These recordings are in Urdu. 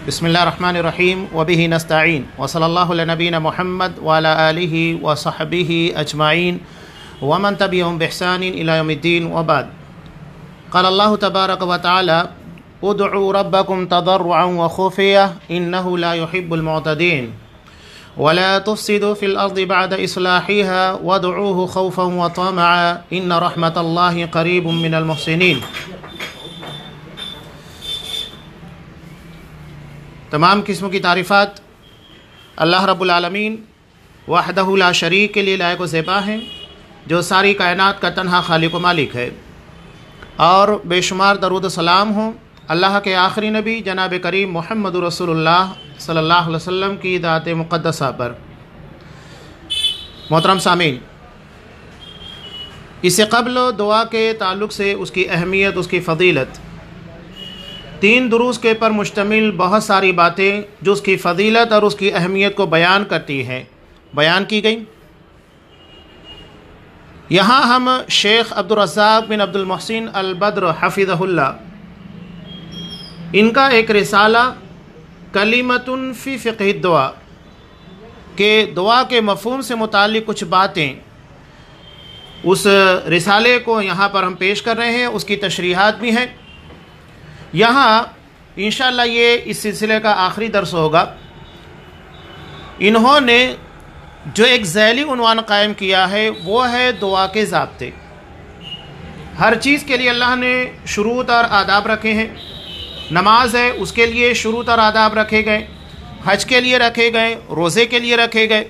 بسم اللہ الرحمن الرحیم وبہ نستعین وصلی اللہ علی نبینا محمد وعلی آلہ وصحبہ اجمعین ومن تبعہم بإحسان الی یوم الدین وبعد. قال اللہ تبارک وتعالی ادعوا ربکم تضرعا وخفیہ انہ لا يحب المعتدین ولا تفسدوا في الارض بعد اصلاحها وادعوه خوفا وطمعا ان رحمت اللہ قریب من المحسنین. تمام قسموں کی تعریفات اللہ رب العالمین وحدہ لا شریک کے لیے لائق و زیبا ہیں، جو ساری کائنات کا تنہا خالق و مالک ہے، اور بے شمار درود و سلام ہوں اللہ کے آخری نبی جناب کریم محمد رسول اللہ صلی اللہ علیہ وسلم کی ذات مقدسہ پر. محترم سامعین، اس سے قبل دعا کے تعلق سے اس کی اہمیت، اس کی فضیلت، 3 دروس کے پر مشتمل بہت ساری باتیں جو اس کی فضیلت اور اس کی اہمیت کو بیان کرتی ہیں بیان کی گئیں. یہاں ہم شیخ عبدالرزاق بن عبد المحسن البدر حفظہ اللہ، ان کا ایک رسالہ کلمۃ فی فقہ الدعاء کہ دعا کے مفہوم سے متعلق کچھ باتیں، اس رسالے کو یہاں پر ہم پیش کر رہے ہیں. اس کی تشریحات بھی ہیں. یہاں انشاءاللہ یہ اس سلسلے کا آخری درس ہوگا. انہوں نے جو ایک ذیلی عنوان قائم کیا ہے وہ ہے دعا کے ضابطے. ہر چیز کے لیے اللہ نے شروط اور آداب رکھے ہیں. نماز ہے، اس کے لیے شروط اور آداب رکھے گئے، حج کے لیے رکھے گئے، روزے کے لیے رکھے گئے.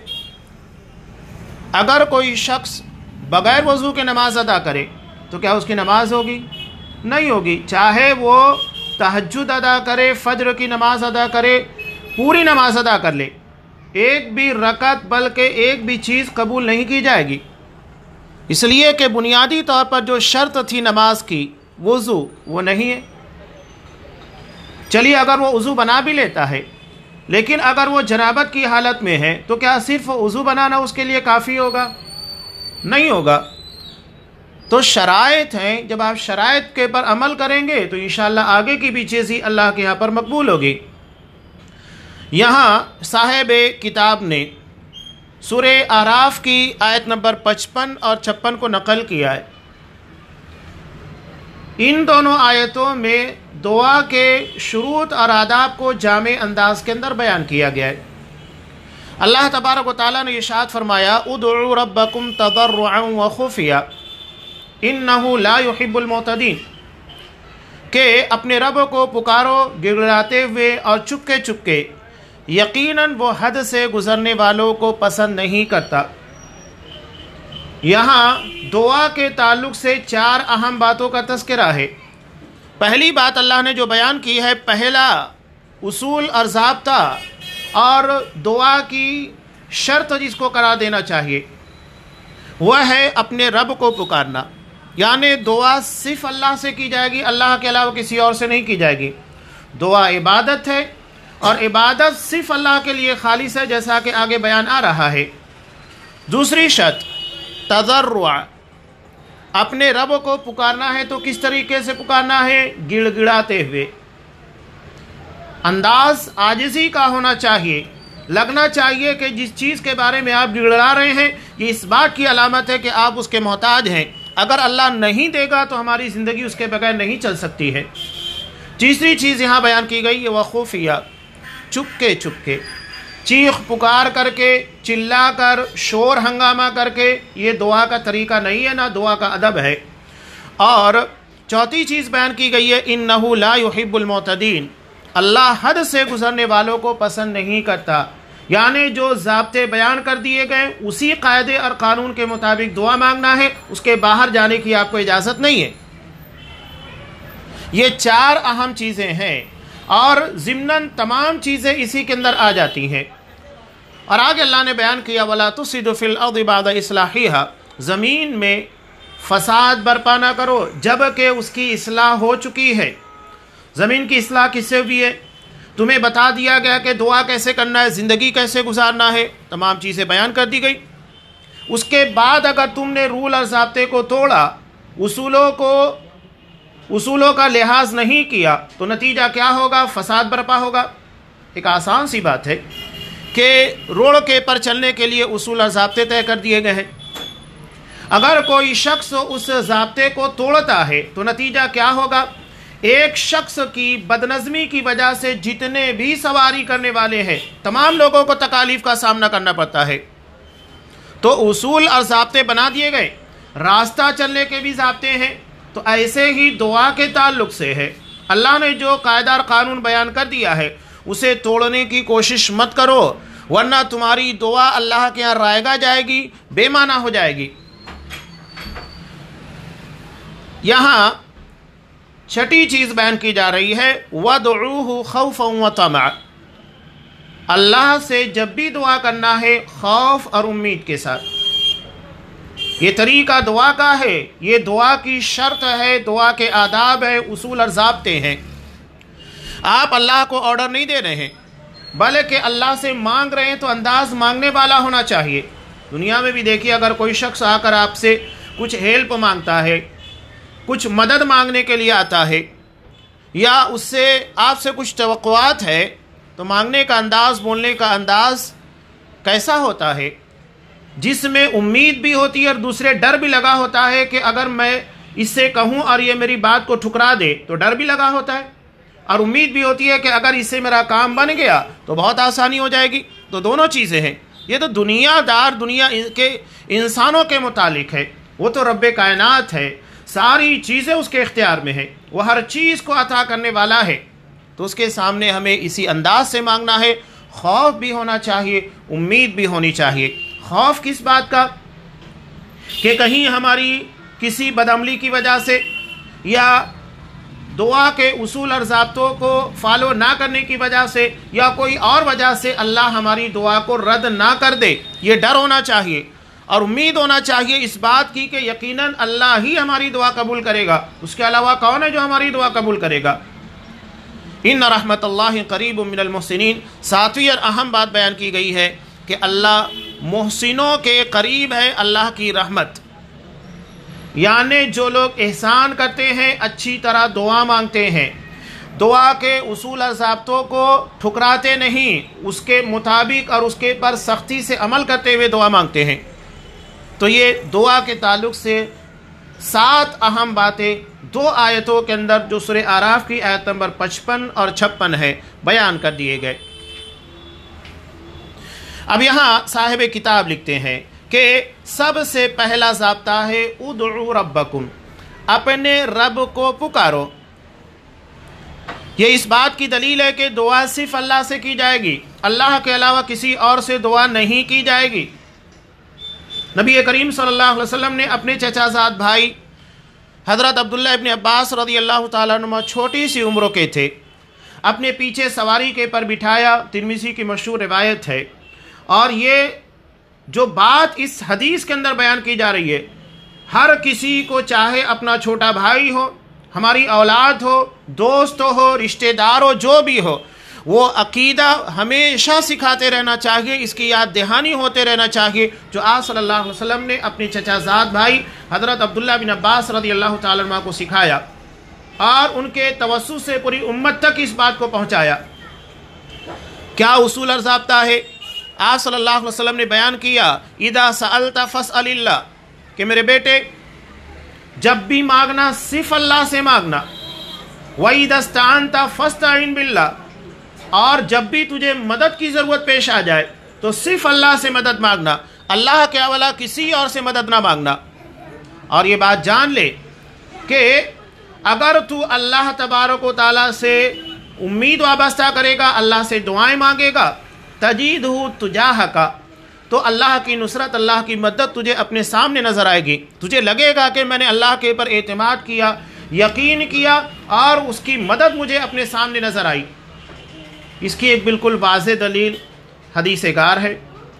اگر کوئی شخص بغیر وضو کے نماز ادا کرے تو کیا اس کی نماز ہوگی؟ نہیں ہوگی. چاہے وہ تہجد ادا کرے، فجر کی نماز ادا کرے، پوری نماز ادا کر لے، ایک بھی رکعت بلکہ ایک بھی چیز قبول نہیں کی جائے گی. اس لیے کہ بنیادی طور پر جو شرط تھی نماز کی، وضو، وہ نہیں ہے. چلیے اگر وہ وضو بنا بھی لیتا ہے، لیکن اگر وہ جنابت کی حالت میں ہے تو کیا صرف وضو بنانا اس کے لیے کافی ہوگا؟ نہیں ہوگا. تو شرائط ہیں. جب آپ شرائط کے پر عمل کریں گے تو انشاءاللہ آگے کی بھی چیز ہی اللہ کے یہاں پر مقبول ہوگی. یہاں صاحب کتاب نے سورہ اعراف کی آیت نمبر 55 اور 56 کو نقل کیا ہے. ان دونوں آیتوں میں دعا کے شروط اور آداب کو جامع انداز کے اندر بیان کیا گیا ہے. اللہ تبارک و تعالیٰ نے ارشاد فرمایا ادعوا ربکم تضرعا وخفیہ انہ لا يحب المعتدین، کہ اپنے رب کو پکارو گڑگڑاتے ہوئے اور چپکے چپکے، یقیناً وہ حد سے گزرنے والوں کو پسند نہیں کرتا. یہاں دعا کے تعلق سے 4 اہم باتوں کا تذکرہ ہے. پہلی بات اللہ نے جو بیان کی ہے، پہلا اصول اور ضابطہ اور دعا کی شرط جس کو قرار دینا چاہیے، وہ ہے اپنے رب کو پکارنا. یعنی دعا صرف اللہ سے کی جائے گی، اللہ کے علاوہ کسی اور سے نہیں کی جائے گی. دعا عبادت ہے، اور عبادت صرف اللہ کے لیے خالص ہے، جیسا کہ آگے بیان آ رہا ہے. دوسری شرط تضرع، اپنے رب کو پکارنا ہے تو کس طریقے سے پکارنا ہے؟ گڑ گڑاتے ہوئے. انداز عاجزی کا ہونا چاہیے. لگنا چاہیے کہ جس چیز کے بارے میں آپ گڑگڑا رہے ہیں یہ اس بات کی علامت ہے کہ آپ اس کے محتاج ہیں. اگر اللہ نہیں دے گا تو ہماری زندگی اس کے بغیر نہیں چل سکتی ہے. تیسری چیز یہاں بیان کی گئی ہے وخفیہ، چپکے چپکے، چیخ پکار کر کے، چلا کر، شور ہنگامہ کر کے. یہ دعا کا طریقہ نہیں ہے، نہ دعا کا ادب ہے. اور چوتھی چیز بیان کی گئی ہے انہ لا يحب المعتدین، اللہ حد سے گزرنے والوں کو پسند نہیں کرتا. یعنی جو ضابطے بیان کر دیے گئے اسی قاعدے اور قانون کے مطابق دعا مانگنا ہے، اس کے باہر جانے کی آپ کو اجازت نہیں ہے. یہ 4 اہم چیزیں ہیں، اور ضمناً تمام چیزیں اسی کے اندر آ جاتی ہیں. اور آگے اللہ نے بیان کیا وَلَا تُفْسِدُوا فِي الْأَرْضِ بَعْدَ إِصْلَاحِهَا، زمین میں فساد برپا نہ کرو جب کہ اس کی اصلاح ہو چکی ہے. زمین کی اصلاح کس سے ہوئی ہے؟ تمہیں بتا دیا گیا کہ دعا کیسے کرنا ہے، زندگی کیسے گزارنا ہے، تمام چیزیں بیان کر دی گئی. اس کے بعد اگر تم نے رول اور ضابطے کو توڑا، اصولوں کا لحاظ نہیں کیا تو نتیجہ کیا ہوگا؟ فساد برپا ہوگا. ایک آسان سی بات ہے کہ روڈ کے پر چلنے کے لیے اصول اور ضابطے طے کر دیے گئے ہیں. اگر کوئی شخص اس ضابطے کو توڑتا ہے تو نتیجہ کیا ہوگا؟ ایک شخص کی بدنظمی کی وجہ سے جتنے بھی سواری کرنے والے ہیں تمام لوگوں کو تکالیف کا سامنا کرنا پڑتا ہے. تو اصول اور ضابطے بنا دیے گئے. راستہ چلنے کے بھی ضابطے ہیں. تو ایسے ہی دعا کے تعلق سے ہے. اللہ نے جو قاعدہ اور قانون بیان کر دیا ہے اسے توڑنے کی کوشش مت کرو، ورنہ تمہاری دعا اللہ کے یہاں رائگاں جائے گی، بے معنی ہو جائے گی. یہاں چھٹی چیز بیان کی جا رہی ہے وَادْعُوهُ خَوْفًا وَطَمَعًا. اللہ سے جب بھی دعا کرنا ہے خوف اور امید کے ساتھ. یہ طریقہ دعا کا ہے، یہ دعا کی شرط ہے، دعا کے آداب ہے، اصول اور ضابطے ہیں. آپ اللہ کو آرڈر نہیں دے رہے ہیں بلکہ اللہ سے مانگ رہے ہیں تو انداز مانگنے والا ہونا چاہیے. دنیا میں بھی دیکھیے، اگر کوئی شخص آ کر آپ سے کچھ ہیلپ مانگتا ہے، کچھ مدد مانگنے کے لیے آتا ہے، یا اس سے آپ سے کچھ توقعات ہے، تو مانگنے کا انداز، بولنے کا انداز کیسا ہوتا ہے؟ جس میں امید بھی ہوتی ہے اور دوسرے ڈر بھی لگا ہوتا ہے کہ اگر میں اس سے کہوں اور یہ میری بات کو ٹھکرا دے تو ڈر بھی لگا ہوتا ہے، اور امید بھی ہوتی ہے کہ اگر اس سے میرا کام بن گیا تو بہت آسانی ہو جائے گی. تو دونوں چیزیں ہیں. یہ تو دنیا کے انسانوں کے متعلق ہے. وہ تو رب کائنات ہے، ساری چیزیں اس کے اختیار میں ہیں، وہ ہر چیز کو عطا کرنے والا ہے. تو اس کے سامنے ہمیں اسی انداز سے مانگنا ہے. خوف بھی ہونا چاہیے، امید بھی ہونی چاہیے. خوف کس بات کا؟ کہ کہیں ہماری کسی بدعملی کی وجہ سے یا دعا کے اصول اور ضابطوں کو فالو نہ کرنے کی وجہ سے یا کوئی اور وجہ سے اللہ ہماری دعا کو رد نہ کر دے، یہ ڈر ہونا چاہیے. اور امید ہونا چاہیے اس بات کی کہ یقیناً اللہ ہی ہماری دعا قبول کرے گا. اس کے علاوہ کون ہے جو ہماری دعا قبول کرے گا؟ ان رحمت اللہ قریب من المحسنین. ساتویں اور اہم بات بیان کی گئی ہے کہ اللہ محسنوں کے قریب ہے. اللہ کی رحمت یعنی جو لوگ احسان کرتے ہیں، اچھی طرح دعا مانگتے ہیں، دعا کے اصول اور ضابطوں کو ٹھکراتے نہیں، اس کے مطابق اور اس کے پر سختی سے عمل کرتے ہوئے دعا مانگتے ہیں. تو یہ دعا کے تعلق سے 7 اہم باتیں 2 آیتوں کے اندر جو سورہ اعراف کی آیت نمبر 55 اور 56 ہے بیان کر دیے گئے. اب یہاں صاحب کتاب لکھتے ہیں کہ سب سے پہلا ضابطہ ہے ادعوا ربکم، اپنے رب کو پکارو. یہ اس بات کی دلیل ہے کہ دعا صرف اللہ سے کی جائے گی، اللہ کے علاوہ کسی اور سے دعا نہیں کی جائے گی. نبی کریم صلی اللہ علیہ وسلم نے اپنے چچا زاد بھائی حضرت عبداللہ ابن عباس رضی اللہ تعالیٰ عنہ چھوٹی سی عمروں کے تھے، اپنے پیچھے سواری کے پر بٹھایا. ترمذی کی مشہور روایت ہے. اور یہ جو بات اس حدیث کے اندر بیان کی جا رہی ہے، ہر کسی کو چاہے اپنا چھوٹا بھائی ہو، ہماری اولاد ہو، دوست ہو، رشتہ دار ہو، جو بھی ہو، وہ عقیدہ ہمیشہ سکھاتے رہنا چاہیے، اس کی یاد دہانی ہوتے رہنا چاہیے جو آپ صلی اللہ علیہ وسلم نے اپنے چچا زاد بھائی حضرت عبداللہ بن عباس رضی اللہ تعالیٰ عنہ کو سکھایا اور ان کے توسط سے پوری امت تک اس بات کو پہنچایا. کیا اصول اور ضابطہ ہے؟ آپ صلی اللہ علیہ وسلم نے بیان کیا اذا سألت فاسأل اللہ، کہ میرے بیٹے جب بھی مانگنا صرف اللہ سے مانگنا. وَإِذَا اسْتَعَنْتَ فَاسْتَعِنْ بِاللَّهِ، اور جب بھی تجھے مدد کی ضرورت پیش آ جائے تو صرف اللہ سے مدد مانگنا، اللہ کے علاوہ کسی اور سے مدد نہ مانگنا. اور یہ بات جان لے کہ اگر تو اللہ تبارک و تعالیٰ سے امید وابستہ کرے گا، اللہ سے دعائیں مانگے گا، تجیدہ تجاہک، تو اللہ کی نصرت، اللہ کی مدد تجھے اپنے سامنے نظر آئے گی. تجھے لگے گا کہ میں نے اللہ کے پر اعتماد کیا، یقین کیا، اور اس کی مدد مجھے اپنے سامنے نظر آئی. اس کی ایک بالکل واضح دلیل حدیث گار ہے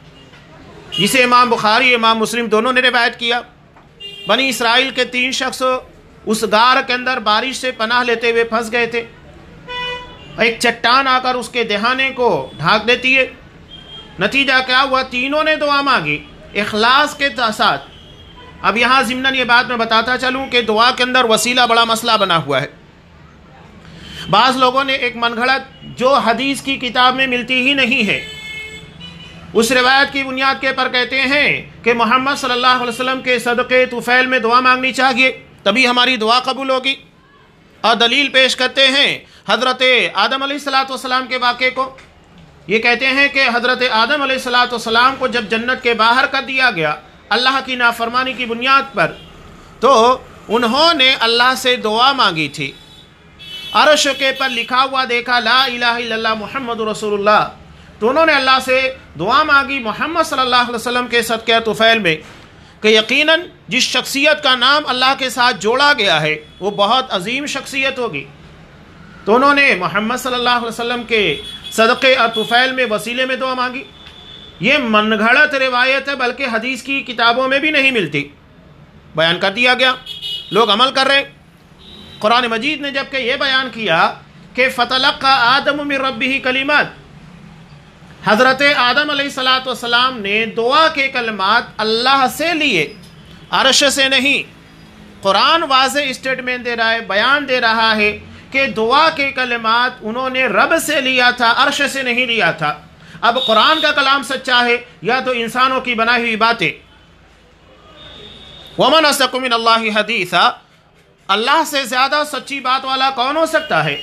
جسے امام بخاری امام مسلم دونوں نے روایت کیا. بنی اسرائیل کے 3 شخص اس غار کے اندر بارش سے پناہ لیتے ہوئے پھنس گئے تھے. ایک چٹان آ کر اس کے دہانے کو ڈھانک دیتی ہے. نتیجہ کیا ہوا؟ تینوں نے دعا مانگی اخلاص کے ساتھ. اب یہاں ضمناً یہ بات میں بتاتا چلوں کہ دعا کے اندر وسیلہ بڑا مسئلہ بنا ہوا ہے. بعض لوگوں نے ایک من گھڑت جو حدیث کی کتاب میں ملتی ہی نہیں ہے۔ اس روایت کی بنیاد کے پر کہتے ہیں کہ محمد صلی اللہ علیہ وسلم کے صدقے طفیل میں دعا مانگنی چاہیے، تبھی ہماری دعا قبول ہوگی۔ اور دلیل پیش کرتے ہیں حضرت آدم علیہ السلام کے واقعے کو۔ یہ کہتے ہیں کہ حضرت آدم علیہ السلام کو جب جنت کے باہر کر دیا گیا اللہ کی نافرمانی کی بنیاد پر، تو انہوں نے اللہ سے دعا مانگی تھی۔ عرش کے پر لکھا ہوا دیکھا لا الہ الا اللہ محمد رسول اللہ، تو انہوں نے اللہ سے دعا مانگی محمد صلی اللہ علیہ وسلم کے صدقہ طفیل میں کہ یقیناً جس شخصیت کا نام اللہ کے ساتھ جوڑا گیا ہے وہ بہت عظیم شخصیت ہوگی۔ تو انہوں نے محمد صلی اللہ علیہ وسلم کے صدقے اور طفیل میں وسیلے میں دعا مانگی۔ یہ من گھڑت روایت ہے، بلکہ حدیث کی کتابوں میں بھی نہیں ملتی، بیان کر دیا گیا، لوگ عمل کر رہے۔ قرآن مجید نے جبکہ یہ بیان کیا کہ فَتَلَقَّى آدَمُ مِن رَبِّهِ کلمات، حضرت آدم علیہ السلام نے دعا کے کلمات اللہ سے لیے، عرش سے نہیں۔ قرآن واضح اسٹیٹمنٹ دے رہا ہے، بیان دے رہا ہے کہ دعا کے کلمات انہوں نے رب سے لیا تھا، عرش سے نہیں لیا تھا۔ اب قرآن کا کلام سچا ہے یا تو انسانوں کی بنائی ہوئی باتیں؟ وَمَنْ أَصْدَقُ مِنَ اللَّهِ حَدِيثًا، اللہ سے زیادہ سچی بات والا کون ہو سکتا ہے؟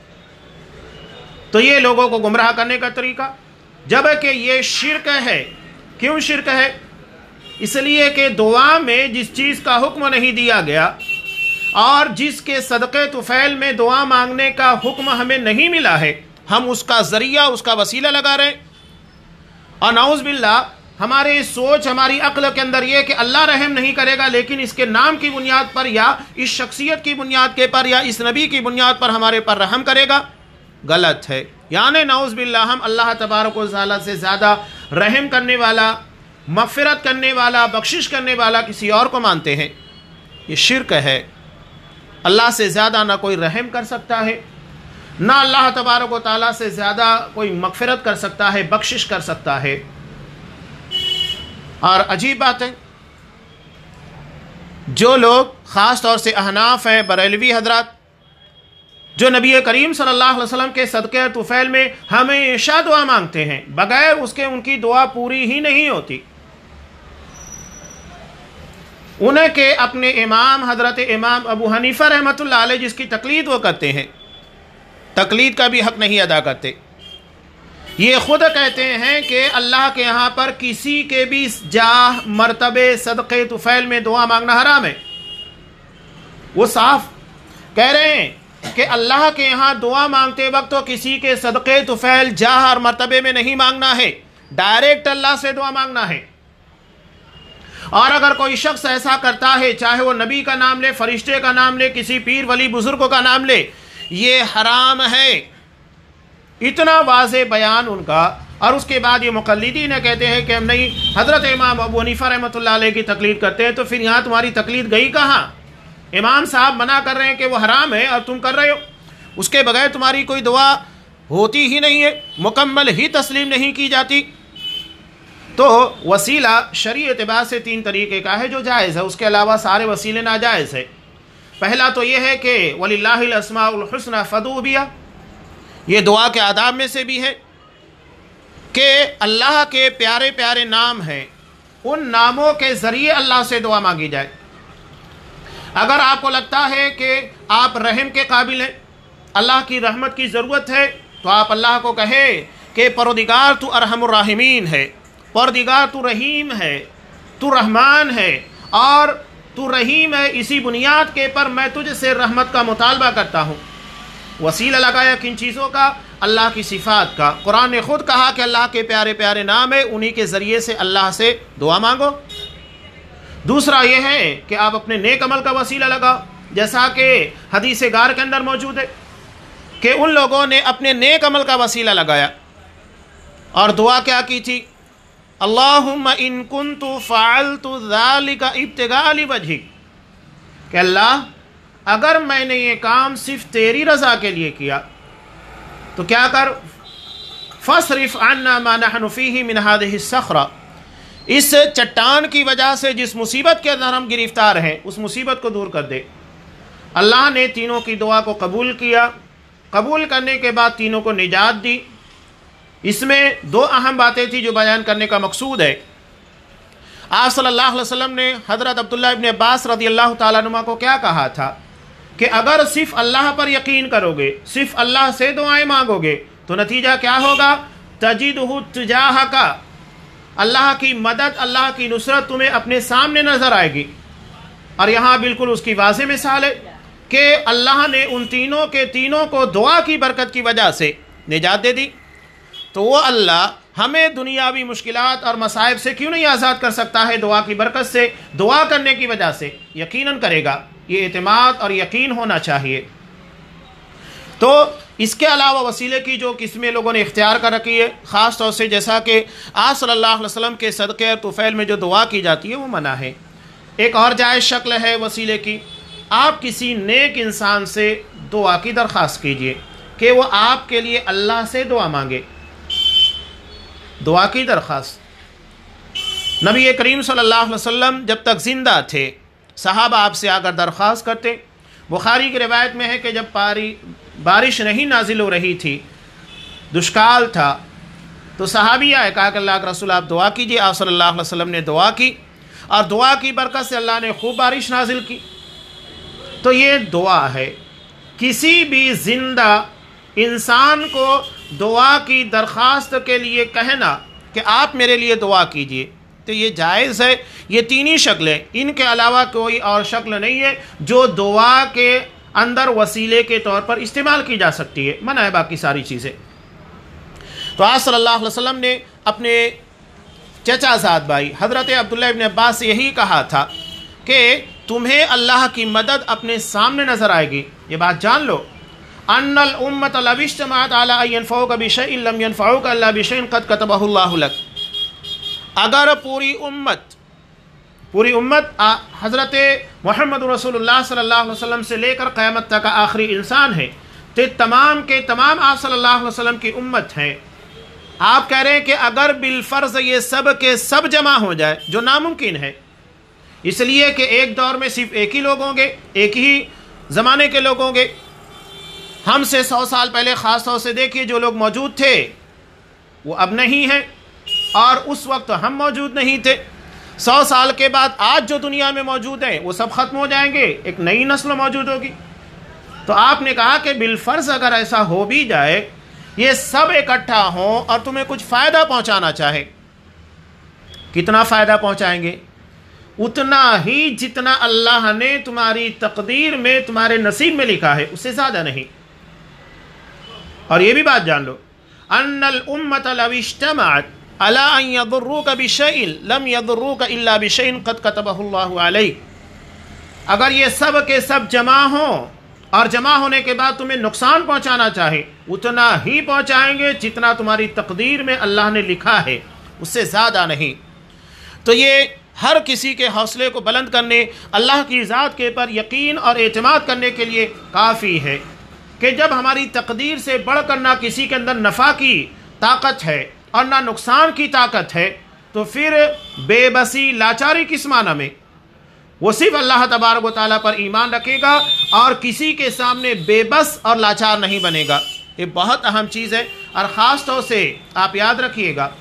تو یہ لوگوں کو گمراہ کرنے کا طریقہ، جبکہ یہ شرک ہے۔ کیوں شرک ہے؟ اس لیے کہ دعا میں جس چیز کا حکم نہیں دیا گیا اور جس کے صدقے طفیل میں دعا مانگنے کا حکم ہمیں نہیں ملا ہے، ہم اس کا ذریعہ، اس کا وسیلہ لگا رہے ہیں۔ اور نعوذ باللہ ہماری سوچ، ہماری عقل کے اندر یہ کہ اللہ رحم نہیں کرے گا، لیکن اس کے نام کی بنیاد پر یا اس شخصیت کی بنیاد کے پر یا اس نبی کی بنیاد پر ہمارے پر رحم کرے گا، غلط ہے۔ یعنی نعوذ باللہ ہم اللہ تبارک و تعالیٰ سے زیادہ رحم کرنے والا، مغفرت کرنے والا، بخشش کرنے والا کسی اور کو مانتے ہیں۔ یہ شرک ہے۔ اللہ سے زیادہ نہ کوئی رحم کر سکتا ہے، نہ اللہ تبارک و تعالیٰ سے زیادہ کوئی مغفرت کر سکتا ہے، بخشش کر سکتا ہے۔ اور عجیب بات ہے، جو لوگ خاص طور سے احناف ہیں، بریلوی حضرات، جو نبی کریم صلی اللہ علیہ وسلم کے صدقے طفیل میں ہمیشہ دعا مانگتے ہیں، بغیر اس کے ان کی دعا پوری ہی نہیں ہوتی۔ انہیں کہ اپنے امام حضرت امام ابو حنیفہ رحمۃ اللہ علیہ جس کی تقلید وہ کرتے ہیں، تقلید کا بھی حق نہیں ادا کرتے۔ یہ خود کہتے ہیں کہ اللہ کے یہاں پر کسی کے بھی جاہ، مرتبے، صدقے طفیل میں دعا مانگنا حرام ہے۔ وہ صاف کہہ رہے ہیں کہ اللہ کے یہاں دعا مانگتے وقت تو کسی کے صدقے طفیل، جاہ اور مرتبے میں نہیں مانگنا ہے، ڈائریکٹ اللہ سے دعا مانگنا ہے۔ اور اگر کوئی شخص ایسا کرتا ہے، چاہے وہ نبی کا نام لے، فرشتے کا نام لے، کسی پیر ولی بزرگوں کا نام لے، یہ حرام ہے۔ اتنا واضح بیان ان کا۔ اور اس کے بعد یہ مقلدین کہتے ہیں کہ ہم نہیں حضرت امام ابو حنیفہ رحمۃ اللہ علیہ کی تقلید کرتے ہیں، تو پھر یہاں تمہاری تقلید گئی کہاں؟ امام صاحب منع کر رہے ہیں کہ وہ حرام ہے اور تم کر رہے ہو، اس کے بغیر تمہاری کوئی دعا ہوتی ہی نہیں ہے، مکمل ہی تسلیم نہیں کی جاتی۔ تو وسیلہ شرعی اعتبار سے 3 طریقے کا ہے جو جائز ہے، اس کے علاوہ سارے وسیلے ناجائز ہے۔ پہلا تو یہ ہے کہ وَلِلَّهِ الْأَسْمَاءُ الْحُسْنَى فَادْعُوا بِهَا، یہ دعا کے آداب میں سے بھی ہے کہ اللہ کے پیارے پیارے نام ہیں، ان ناموں کے ذریعے اللہ سے دعا مانگی جائے۔ اگر آپ کو لگتا ہے کہ آپ رحم کے قابل ہیں، اللہ کی رحمت کی ضرورت ہے، تو آپ اللہ کو کہے کہ پروردگار تو ارحم الراحمین ہے، پروردگار تو رحیم ہے، تو رحمان ہے اور تو رحیم ہے، اسی بنیاد کے پر میں تجھ سے رحمت کا مطالبہ کرتا ہوں۔ وسیلہ لگایا کن چیزوں کا؟ اللہ کی صفات کا۔ قرآن نے خود کہا کہ اللہ کے پیارے پیارے نام ہے، انہی کے ذریعے سے اللہ سے دعا مانگو۔ دوسرا یہ ہے کہ آپ اپنے نیک عمل کا وسیلہ لگاؤ، جیسا کہ حدیث غار کے اندر موجود ہے کہ ان لوگوں نے اپنے نیک عمل کا وسیلہ لگایا اور دعا کیا کی تھی؟ اللہم ان کنت فعلت ذالک ابتغاء لوجہک، کہ اللہ اگر میں نے یہ کام صرف تیری رضا کے لیے کیا تو کیا کر، فاصرف عنا ما نحن فیہ من هذه الصخرہ، اس چٹان کی وجہ سے جس مصیبت کے اندر ہم گرفتار ہیں اس مصیبت کو دور کر دے۔ اللہ نے تینوں کی دعا کو قبول کیا، قبول کرنے کے بعد تینوں کو نجات دی۔ اس میں دو اہم باتیں تھیں جو بیان کرنے کا مقصود ہے۔ آپ صلی اللہ علیہ وسلم نے حضرت عبداللہ ابن عباس رضی اللہ تعالیٰ عنہ کو کیا کہا تھا کہ اگر صرف اللہ پر یقین کرو گے، صرف اللہ سے دعائیں مانگو گے تو نتیجہ کیا ہوگا؟ تجدہ تجاہک، اللہ کی مدد، اللہ کی نصرت تمہیں اپنے سامنے نظر آئے گی۔ اور یہاں بالکل اس کی واضح مثال ہے کہ اللہ نے ان تینوں کو دعا کی برکت کی وجہ سے نجات دے دی، تو وہ اللہ ہمیں دنیاوی مشکلات اور مصائب سے کیوں نہیں آزاد کر سکتا ہے؟ دعا کی برکت سے، دعا کرنے کی وجہ سے یقیناً کرے گا۔ یہ اعتماد اور یقین ہونا چاہیے۔ تو اس کے علاوہ وسیلے کی جو قسمیں لوگوں نے اختیار کر رکھی ہے، خاص طور سے جیسا کہ آپ صلی اللہ علیہ وسلم کے صدقے اور طفیل میں جو دعا کی جاتی ہے وہ منع ہے۔ ایک اور جائز شکل ہے وسیلے کی، آپ کسی نیک انسان سے دعا کی درخواست کیجئے کہ وہ آپ کے لیے اللہ سے دعا مانگے۔ دعا کی درخواست، نبی کریم صلی اللہ علیہ وسلم جب تک زندہ تھے صحابہ آپ سے آ کر درخواست کرتے۔ بخاری کی روایت میں ہے کہ جب بارش نہیں نازل ہو رہی تھی، دشکال تھا، تو صحابی آئے، کہا کہ اللہ کے رسول آپ دعا کیجئے۔ آپ صلی اللہ علیہ وسلم نے دعا کی اور دعا کی برکت سے اللہ نے خوب بارش نازل کی۔ تو یہ دعا ہے۔ کسی بھی زندہ انسان کو دعا کی درخواست کے لیے کہنا کہ آپ میرے لیے دعا کیجئے، تو یہ جائز ہے۔ یہ تینی شکلیں، ان کے علاوہ کوئی اور شکل نہیں ہے جو دعا کے اندر وسیلے کے طور پر استعمال کی جا سکتی ہے، منع ہے باقی ساری چیزیں۔ تو آپ صلی اللہ علیہ وسلم نے اپنے چچا زاد بھائی حضرت عبداللہ ابن عباس سے یہی کہا تھا کہ تمہیں اللہ کی مدد اپنے سامنے نظر آئے گی۔ یہ بات جان لو، ان الامت لو اجتمعت علی ان ينفعوک بشیء لم ينفعوک الا بشیء قد کتبہ اللہ لک۔ اگر پوری امت حضرت محمد رسول اللہ صلی اللہ علیہ وسلم سے لے کر قیامت تک آخری انسان ہے، تو تمام کے تمام آپ صلی اللہ علیہ وسلم کی امت ہیں۔ آپ کہہ رہے ہیں کہ اگر بالفرض یہ سب کے سب جمع ہو جائے، جو ناممکن ہے، اس لیے کہ ایک دور میں صرف ایک ہی لوگ ہوں گے، ایک ہی زمانے کے لوگ ہوں گے۔ ہم سے 100 سال پہلے خاص طور سے دیکھیے جو لوگ موجود تھے وہ اب نہیں ہیں، اور اس وقت ہم موجود نہیں تھے۔ 100 سال کے بعد آج جو دنیا میں موجود ہیں وہ سب ختم ہو جائیں گے، ایک نئی نسل موجود ہوگی۔ تو آپ نے کہا کہ بالفرض اگر ایسا ہو بھی جائے، یہ سب اکٹھا ہوں اور تمہیں کچھ فائدہ پہنچانا چاہے، کتنا فائدہ پہنچائیں گے؟ اتنا ہی جتنا اللہ نے تمہاری تقدیر میں، تمہارے نصیب میں لکھا ہے، اس سے زیادہ نہیں۔ اور یہ بھی بات جان لو، ان الامت لو اجتمعت علی ان یضروک بشیء لم یضروک الا بشیء قد کتبہ اللہ علیک۔ اگر یہ سب کے سب جمع ہوں اور جمع ہونے کے بعد تمہیں نقصان پہنچانا چاہے، اتنا ہی پہنچائیں گے جتنا تمہاری تقدیر میں اللہ نے لکھا ہے، اس سے زیادہ نہیں۔ تو یہ ہر کسی کے حوصلے کو بلند کرنے، اللہ کی ذات کے پر یقین اور اعتماد کرنے کے لیے کافی ہے کہ جب ہماری تقدیر سے بڑھ کر نہ کسی کے اندر نفع کی طاقت ہے اور نہ نقصان کی طاقت ہے، تو پھر بے بسی، لاچاری کس معنی میں؟ وہ صرف اللہ تبارک و تعالیٰ پر ایمان رکھے گا اور کسی کے سامنے بے بس اور لاچار نہیں بنے گا۔ یہ بہت اہم چیز ہے، اور خاص طور سے آپ یاد رکھیے گا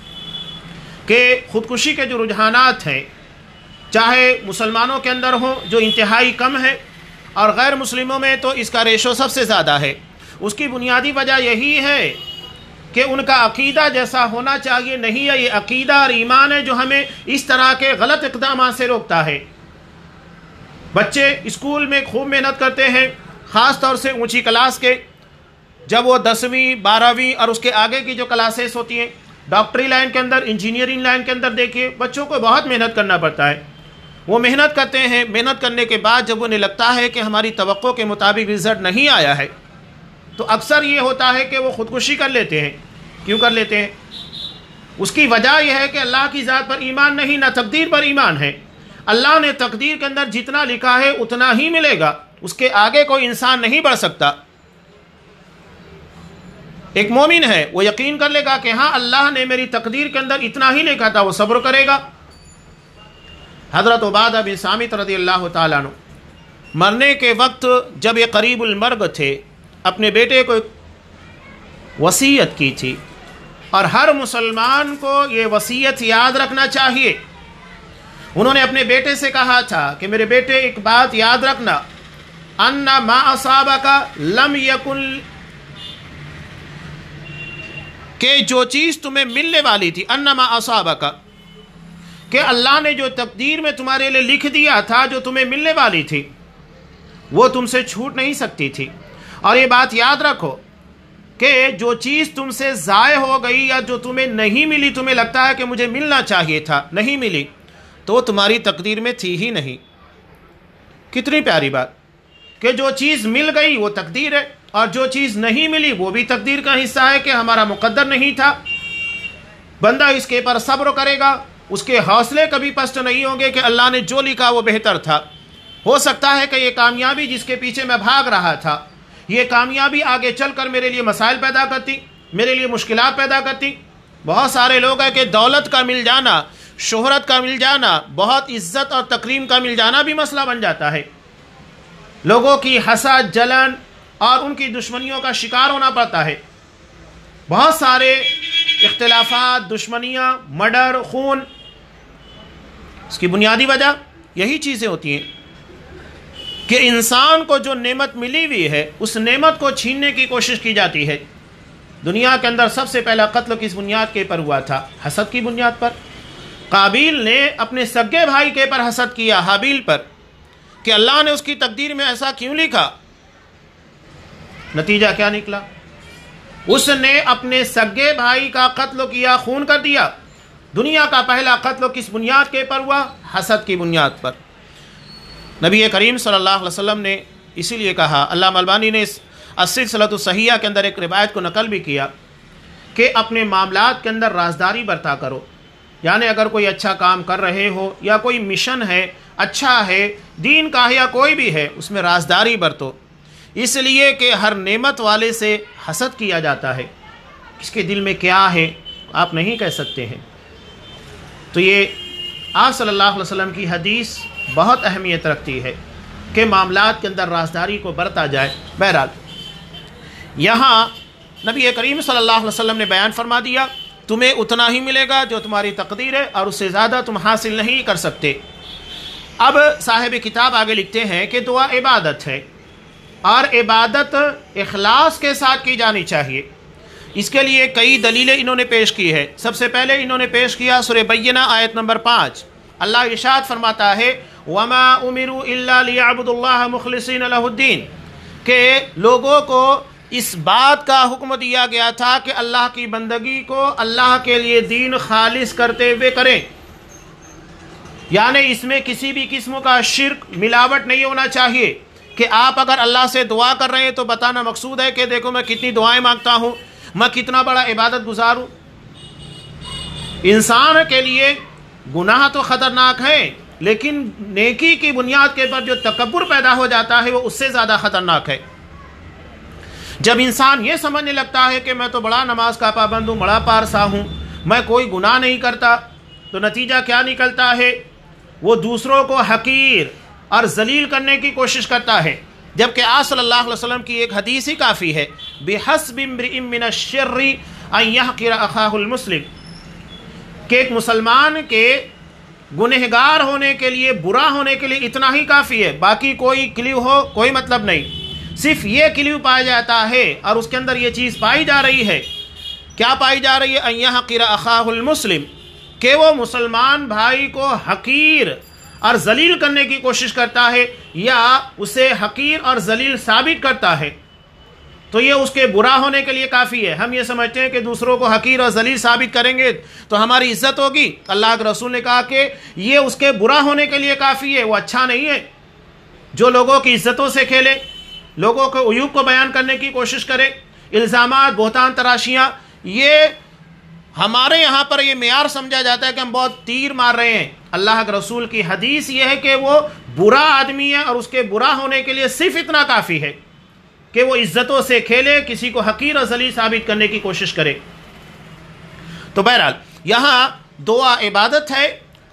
کہ خودکشی کے جو رجحانات ہیں، چاہے مسلمانوں کے اندر ہوں جو انتہائی کم ہے، اور غیر مسلموں میں تو اس کا ریشو سب سے زیادہ ہے۔ اس کی بنیادی وجہ یہی ہے کہ ان کا عقیدہ جیسا ہونا چاہیے نہیں ہے۔ یہ عقیدہ اور ایمان ہے جو ہمیں اس طرح کے غلط اقدامات سے روکتا ہے۔ بچے اسکول میں خوب محنت کرتے ہیں، خاص طور سے اونچی کلاس کے، جب وہ 10ویں 12ویں اور اس کے آگے کی جو کلاسز ہوتی ہیں، ڈاکٹری لائن کے اندر، انجینئرنگ لائن کے اندر دیکھیے بچوں کو بہت محنت کرنا پڑتا ہے۔ وہ محنت کرتے ہیں، محنت کرنے کے بعد جب انہیں لگتا ہے کہ ہماری توقع کے مطابق رزلٹ نہیں آیا ہے، تو اکثر یہ ہوتا ہے کہ وہ خودکشی کر لیتے ہیں۔ کیوں کر لیتے ہیں؟ اس کی وجہ یہ ہے کہ اللہ کی ذات پر ایمان نہیں، نہ تقدیر پر ایمان ہے۔ اللہ نے تقدیر کے اندر جتنا لکھا ہے اتنا ہی ملے گا، اس کے آگے کوئی انسان نہیں بڑھ سکتا۔ ایک مومن ہے، وہ یقین کر لے گا کہ ہاں اللہ نے میری تقدیر کے اندر اتنا ہی لکھا تھا، وہ صبر کرے گا۔ حضرت عبادہ بن صامت رضی اللہ تعالیٰ عنہ مرنے کے وقت جب یہ قریب المرگ تھے، अपने बेटे को वसीयत की थी, और हर मुसलमान को ये वसीयत याद रखना चाहिए। उन्होंने अपने बेटे से कहा था कि मेरे बेटे एक बात याद रखना, अन्ना मा असाबका लम यकुन, कि जो चीज़ तुम्हें मिलने वाली थी, अन्ना मा असाबका, कि अल्लाह ने जो तकदीर में तुम्हारे लिए लिख दिया था, जो तुम्हें मिलने वाली थी, वो तुमसे छूट नहीं सकती थी। और ये बात याद रखो कि जो चीज़ तुमसे ज़ाय हो गई या जो तुम्हें नहीं मिली, तुम्हें लगता है कि मुझे मिलना चाहिए था, नहीं मिली, तो तुम्हारी तकदीर में थी ही नहीं। कितनी प्यारी बात कि जो चीज़ मिल गई वो तकदीर है, और जो चीज़ नहीं मिली वो भी तकदीर का हिस्सा है कि हमारा मुक़द्दर नहीं था। बंदा इसके पर सब्र करेगा, उसके हौसले कभी पस्त नहीं होंगे कि अल्लाह ने जो लिखा वो बेहतर था। हो सकता है कि ये कामयाबी जिसके पीछे मैं भाग रहा था, ये कामयाबी आगे चलकर मेरे लिए मसाइल पैदा करती, मेरे लिए मुश्किलात पैदा करती। बहुत सारे लोग हैं कि दौलत का मिल जाना, शोहरत का मिल जाना, बहुत इज्जत और तकरीम का मिल जाना भी मसला बन जाता है। लोगों की हसद, जलन और उनकी दुश्मनियों का शिकार होना पड़ता है। बहुत सारे इख्तिलाफात, दुश्मनियाँ, मर्डर, खून, इसकी बुनियादी वजह यही चीज़ें होती हैं कि इंसान को जो नेमत मिली हुई है उस नेमत को छीनने की कोशिश की जाती है। दुनिया के अंदर सबसे पहला कत्ल किस बुनियाद के पर हुआ था? हसद की बुनियाद पर। काबिल ने अपने सगे भाई के पर हसद किया, हाबिल पर, कि अल्लाह ने उसकी तकदीर में ऐसा क्यों लिखा। नतीजा क्या निकला? उसने अपने सगे भाई का कत्ल किया, खून कर दिया। दुनिया का पहला कत्ल किस बुनियाद के पर हुआ? हसद की बुनियाद पर। नबी करीम सल्लल्लाहु अलैहि वसल्लम ने इसीलिए कहा, अल्लामा अलबानी ने इस अस्सिलसिलतु सहीहा के अंदर एक रिवायत को नकल भी किया कि अपने मामलात के अंदर राजदारी बरता करो। यानी अगर कोई अच्छा काम कर रहे हो या कोई मिशन है, अच्छा है, दीन का है या कोई भी है, उसमें राजदारी बरतो, इसलिए कि हर नेमत वाले से हसद किया जाता है। किसके दिल में क्या है आप नहीं कह सकते हैं। तो ये आप सल्लल्लाहु अलैहि वसल्लम की हदीस बहुत अहमियत रखती है कि मामलात के अंदर राजदारी को बरता जाए। बहरहाल यहाँ नबी करीम सल्लल्लाहु अलैहि वसल्लम ने बयान फरमा दिया, तुम्हें उतना ही मिलेगा जो तुम्हारी तकदीर है और उससे ज़्यादा तुम हासिल नहीं कर सकते। अब साहिब किताब आगे लिखते हैं कि दुआ इबादत है और इबादत इखलास के साथ की जानी चाहिए। इसके लिए कई दलीलें इन्होंने पेश की है। सबसे पहले इन्होंने पेश किया सूरह बय्यना आयत नंबर 5। अल्लाह इरशाद फरमाता है, वमा उमिरू इल्ला लियअबुदुल्लाह मुखलिसीन लहुद्दीन, के लोगों को इस बात का हुक्म दिया गया था कि अल्लाह की बंदगी को अल्लाह के लिए दीन खालिस करते हुए करें। यानी इसमें किसी भी किस्म का शिर्क, मिलावट नहीं होना चाहिए कि आप अगर अल्लाह से दुआ कर रहे हैं तो बताना मकसूद है कि देखो मैं कितनी दुआएं मांगता हूँ, मैं कितना बड़ा इबादत गुजार हूँ। इंसान के लिए गुनाह तो ख़तरनाक है, लेकिन नेकी की बुनियाद के पर जो तकब्बुर पैदा हो जाता है वो उससे ज़्यादा ख़तरनाक है। जब इंसान ये समझने लगता है कि मैं तो बड़ा नमाज का पाबंद हूँ, बड़ा पारसा हूँ, मैं कोई गुनाह नहीं करता, तो नतीजा क्या निकलता है? वो दूसरों को हकीर और जलील करने की कोशिश करता है। जबकि आप सल्लल्लाहु अलैहि वसल्लम की एक हदीस ही काफ़ी है, बिहस्बि इम्रिइन मिनश्शर्रि अन यहक़िरा अखाहुल मुस्लिम, कि एक मुसलमान के गुनहगार होने के लिए, बुरा होने के लिए इतना ही काफ़ी है। बाकी कोई क्ल्यू हो कोई मतलब नहीं, सिर्फ ये क्ल्यू पाया जाता है और उसके अंदर ये चीज़ पाई जा रही है। क्या पाई जा रही है? अन यहक़िरा अखाहुल मुस्लिम, कि वो मुसलमान भाई को हकीर और जलील करने की कोशिश करता है या उसे हकीर और जलील साबित करता है, तो ये उसके बुरा होने के लिए काफ़ी है। हम ये समझते हैं कि दूसरों को हकीर और जलील साबित करेंगे तो हमारी इज्जत होगी। अल्लाह के रसूल ने कहा कि ये उसके बुरा होने के लिए काफ़ी है, वो अच्छा नहीं है। जो लोगों की इज्जतों से खेले, लोगों को उयूब को बयान करने की कोशिश करे, इल्ज़ामात, बोहतान तराशियाँ, ये हमारे यहाँ पर ये मेयार समझा जाता है कि हम बहुत तीर मार रहे हैं। अल्लाह के रसूल की हदीस ये है कि वो बुरा आदमी है और उसके बुरा होने के लिए सिर्फ इतना काफ़ी है कि वो इज्जतों से खेले, किसी को हकीर और जलील साबित करने की कोशिश करे। तो बहरहाल यहाँ दुआ इबादत है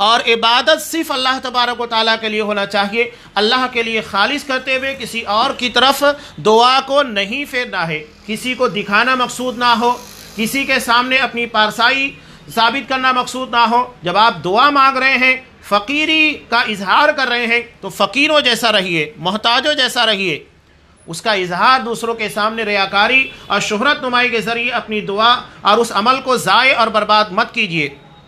اور عبادت صرف اللہ تبارک و تعالیٰ کے لیے ہونا چاہیے، اللہ کے لیے خالص کرتے ہوئے کسی اور کی طرف دعا کو نہیں پھیرنا ہے، کسی کو دکھانا مقصود نہ ہو، کسی کے سامنے اپنی پارسائی ثابت کرنا مقصود نہ ہو۔ جب آپ دعا مانگ رہے ہیں، فقیری کا اظہار کر رہے ہیں، تو فقیروں جیسا رہیے، محتاجوں جیسا رہیے۔ اس کا اظہار دوسروں کے سامنے ریاکاری اور شہرت نمائی کے ذریعے اپنی دعا اور اس عمل کو ضائع اور برباد مت کیجیے۔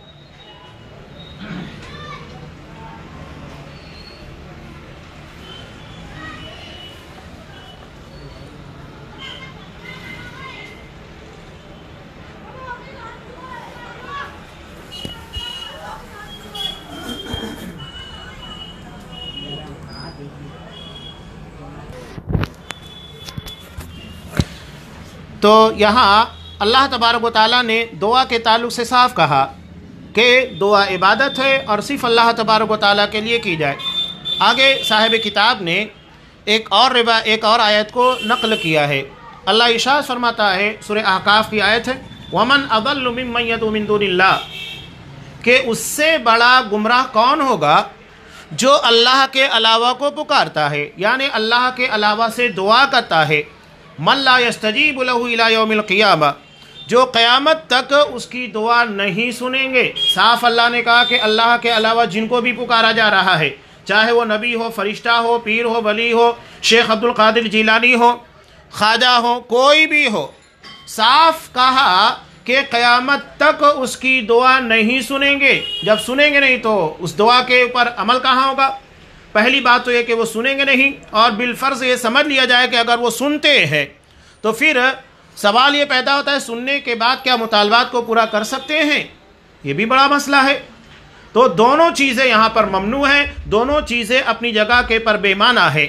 تو یہاں اللہ تبارک و تعالیٰ نے دعا کے تعلق سے صاف کہا کہ دعا عبادت ہے اور صرف اللہ تبارک و تعالیٰ کے لیے کی جائے۔ آگے صاحب کتاب نے ایک اور آیت کو نقل کیا ہے۔ اللہ ارشاد فرماتا ہے، سورہ احقاف کی آیت ہے، وَمَنْ أَضَلُّ مِمَّنْ يَدْعُو مِن دُونِ اللَّهِ، کہ اس سے بڑا گمراہ کون ہوگا جو اللہ کے علاوہ کو پکارتا ہے، یعنی اللہ کے علاوہ سے دعا کرتا ہے، من لا یستجیب لہ الی یوم القیامہ، جو قیامت تک اس کی دعا نہیں سنیں گے۔ صاف اللہ نے کہا کہ اللہ کے علاوہ جن کو بھی پکارا جا رہا ہے، چاہے وہ نبی ہو، فرشتہ ہو، پیر ہو، ولی ہو، شیخ عبد القادر جیلانی ہو، خواجہ ہو، کوئی بھی ہو، صاف کہا کہ قیامت تک اس کی دعا نہیں سنیں گے۔ جب سنیں گے نہیں تو اس دعا کے اوپر عمل کہاں ہوگا؟ پہلی بات تو یہ کہ وہ سنیں گے نہیں، اور بالفرض یہ سمجھ لیا جائے کہ اگر وہ سنتے ہیں تو پھر سوال یہ پیدا ہوتا ہے، سننے کے بعد کیا مطالبات کو پورا کر سکتے ہیں؟ یہ بھی بڑا مسئلہ ہے۔ تو دونوں چیزیں یہاں پر ممنوع ہیں، دونوں چیزیں اپنی جگہ کے پر بے معنی ہے۔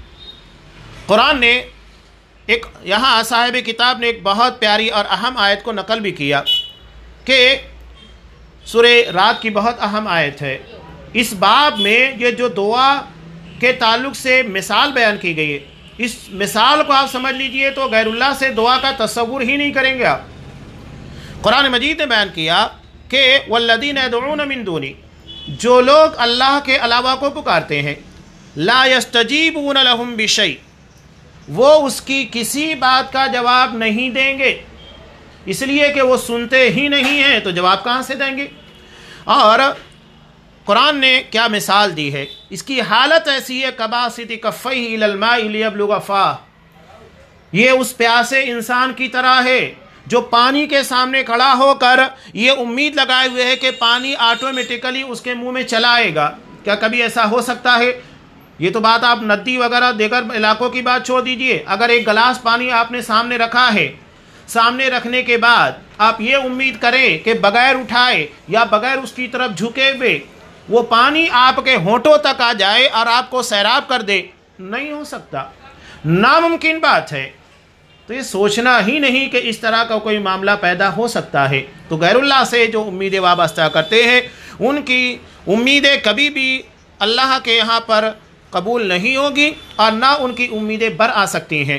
قرآن نے یہاں صاحب کتاب نے ایک بہت پیاری اور اہم آیت کو نقل بھی کیا کہ سورہ رات کی بہت اہم آیت ہے۔ اس باب میں یہ جو دعا کے تعلق سے مثال بیان کی گئی ہے، اس مثال کو آپ سمجھ لیجئے تو غیر اللہ سے دعا کا تصور ہی نہیں کریں گے آپ۔ قرآن مجید نے بیان کیا کہ والذین یدعون من دونی، جو لوگ اللہ کے علاوہ کو پکارتے ہیں، لا یستجیبون لہم بشیء، وہ اس کی کسی بات کا جواب نہیں دیں گے، اس لیے کہ وہ سنتے ہی نہیں ہیں، تو جواب کہاں سے دیں گے؟ اور قرآن نے کیا مثال دی ہے، اس کی حالت ایسی ہے، کباسط کفیہ الی الماء لیبلغ فاہ، یہ اس پیاسے انسان کی طرح ہے جو پانی کے سامنے کھڑا ہو کر یہ امید لگائے ہوئے ہے کہ پانی آٹومیٹیکلی اس کے منہ میں چلا آئے گا۔ کیا کبھی ایسا ہو سکتا ہے؟ یہ تو بات آپ ندی وغیرہ دیگر علاقوں کی بات چھوڑ دیجئے، اگر ایک گلاس پانی آپ نے سامنے رکھا ہے، سامنے رکھنے کے بعد آپ یہ امید کریں کہ بغیر اٹھائے یا بغیر اس کی طرف جھکے ہوئے وہ پانی آپ کے ہونٹوں تک آ جائے اور آپ کو سیراب کر دے، نہیں ہو سکتا، ناممکن بات ہے۔ تو یہ سوچنا ہی نہیں کہ اس طرح کا کوئی معاملہ پیدا ہو سکتا ہے۔ تو غیر اللہ سے جو امیدیں وابستہ کرتے ہیں، ان کی امیدیں کبھی بھی اللہ کے یہاں پر قبول نہیں ہوگی اور نہ ان کی امیدیں بر آ سکتی ہیں۔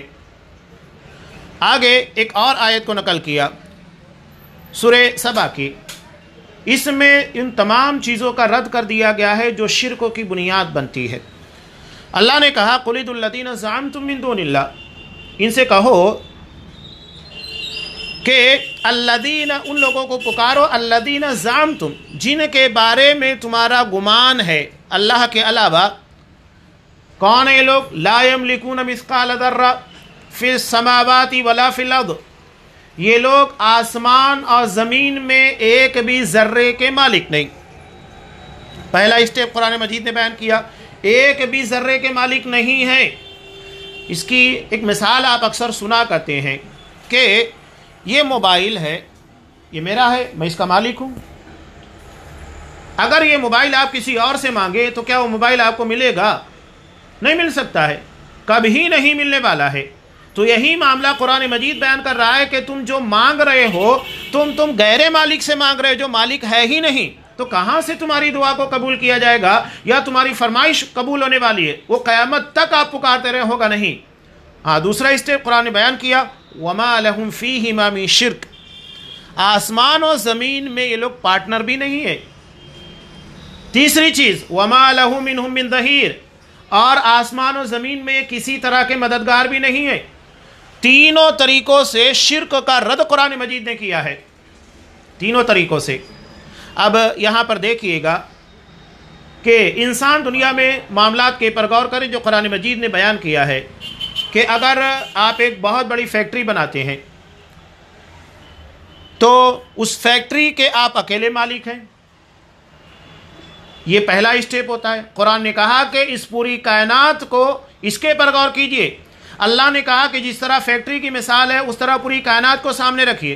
آگے ایک اور آیت کو نقل کیا سورہ سبا کی، اس میں ان تمام چیزوں کا رد کر دیا گیا ہے جو شرکوں کی بنیاد بنتی ہے۔ اللہ نے کہا قُلِ ادْعُوا الَّذِينَ زَعَمْتُم مِّن دُونِ اللَّهِ، ان سے کہو کہ الذین، ان لوگوں کو پکارو، الذین زعمتم، جن کے بارے میں تمہارا گمان ہے اللہ کے علاوہ۔ کون ہیں یہ لوگ؟ لا یملکون مثقال ذرہ فی السماوات ولا فی الارض، یہ لوگ آسمان اور زمین میں ایک بھی ذرے کے مالک نہیں۔ پہلا اسٹیپ قرآن مجید نے بیان کیا، ایک بھی ذرے کے مالک نہیں ہیں۔ اس کی ایک مثال آپ اکثر سنا کرتے ہیں کہ یہ موبائل ہے، یہ میرا ہے، میں اس کا مالک ہوں۔ اگر یہ موبائل آپ کسی اور سے مانگے تو کیا وہ موبائل آپ کو ملے گا؟ نہیں مل سکتا ہے، کبھی نہیں ملنے والا ہے۔ تو یہی معاملہ قرآن مجید بیان کر رہا ہے کہ تم جو مانگ رہے ہو، تم غیر مالک سے مانگ رہے ہو جو مالک ہے ہی نہیں، تو کہاں سے تمہاری دعا کو قبول کیا جائے گا یا تمہاری فرمائش قبول ہونے والی ہے؟ وہ قیامت تک آپ پکارتے رہے، ہوگا نہیں۔ ہاں، دوسرا اسٹیپ قرآن نے بیان کیا وَمَا لَهُمْ فِيهِمَا مِن شِرْک، آسمان اور زمین میں یہ لوگ پارٹنر بھی نہیں ہے۔ तीसरी चीज वमा लहू मिनहुम मिन दहीर, और आसमान और ज़मीन में किसी तरह के मददगार भी नहीं है। तीनों तरीक़ों से शिर्क का रद्द कुरान मजीद ने किया है, तीनों तरीक़ों से। अब यहाँ पर देखिएगा कि इंसान दुनिया में मामलात के पर गौर करें जो कुरान मजीद ने बयान किया है कि अगर आप एक बहुत बड़ी फैक्ट्री बनाते हैं तो उस फैक्ट्री के आप अकेले मालिक हैं, ये पहला स्टेप होता है। कुरान ने कहा कि इस पूरी कायनात को, इसके पर गौर कीजिए, अल्लाह ने कहा कि जिस तरह फैक्ट्री की मिसाल है उस तरह पूरी कायनात को सामने रखिए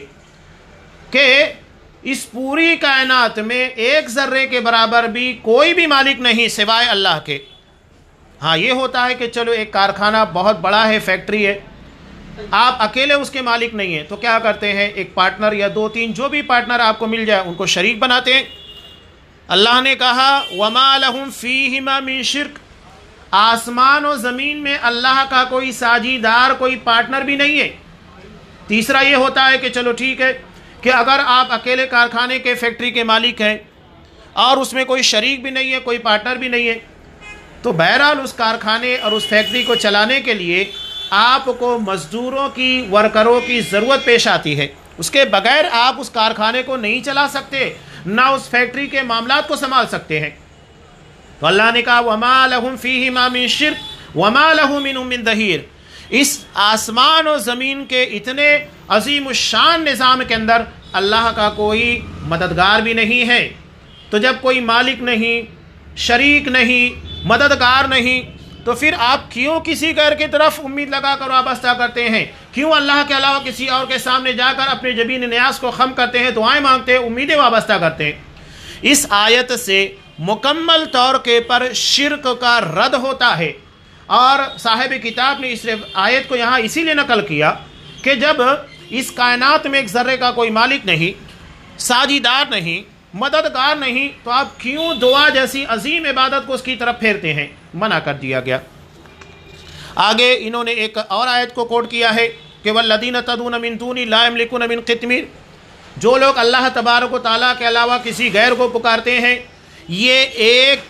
कि इस पूरी कायनात में एक ज़र्रे के बराबर भी कोई भी मालिक नहीं सिवाय अल्लाह के। हाँ, ये होता है कि चलो एक कारखाना बहुत बड़ा है, फैक्ट्री है, आप अकेले उसके मालिक नहीं हैं, तो क्या करते हैं, एक पार्टनर या दो तीन जो भी पार्टनर आपको मिल जाए उनको शरीक बनाते हैं। अल्लाह ने कहा वमा लहुम फीहिमा मिन शिर्क, आसमान और ज़मीन में अल्लाह का कोई साझीदार, कोई पार्टनर भी नहीं है। तीसरा ये होता है कि चलो ठीक है कि अगर आप अकेले कारखाने के फैक्ट्री के मालिक हैं और उसमें कोई शरीक भी नहीं है, कोई पार्टनर भी नहीं है, तो बहरहाल उस कारखाने और उस फैक्ट्री को चलाने के लिए आपको मज़दूरों की, वर्करों की ज़रूरत पेश आती है। उसके बगैर आप उस कारखाने को नहीं चला सकते, ना उस फैक्ट्री के मामलात को संभाल सकते हैं। तो अल्लाह ने कहा वमा लहुम फीहिमा मिन शिर्क वमा लहू मिनहुम मिन दहीर। इस आसमान और ज़मीन के इतने अजीम शान निज़ाम के अंदर अल्लाह का कोई मददगार भी नहीं है। तो जब कोई मालिक नहीं, शरीक नहीं, मददगार नहीं, तो फिर आप क्यों किसी गैर की तरफ उम्मीद लगा कर वाबस्ता करते हैं? क्यों अल्लाह के अलावा किसी और के सामने जाकर अपने जबीन न्यास को खम करते हैं, दुआएं मांगते हैं, उम्मीदें वाबस्ता करते हैं? इस आयत से मुकम्मल तौर के पर शिर्क का रद्द होता है। और साहिब किताब ने इस आयत को यहाँ इसीलिए नकल किया कि जब इस कायनात में एक ज़र्रे का कोई मालिक नहीं, साझीदार नहीं, मददगार नहीं, तो आप क्यों दुआ जैसी अजीम इबादत को उसकी तरफ फेरते हैं? मना कर दिया गया। आगे इन्होंने एक और आयत को कोट किया है कि वल्लदीन तदून मिन दूनी ला यमलिकून मिन क़ित्मीर, जो लोग अल्लाह तबारक व तआला के अलावा किसी गैर को पुकारते हैं ये एक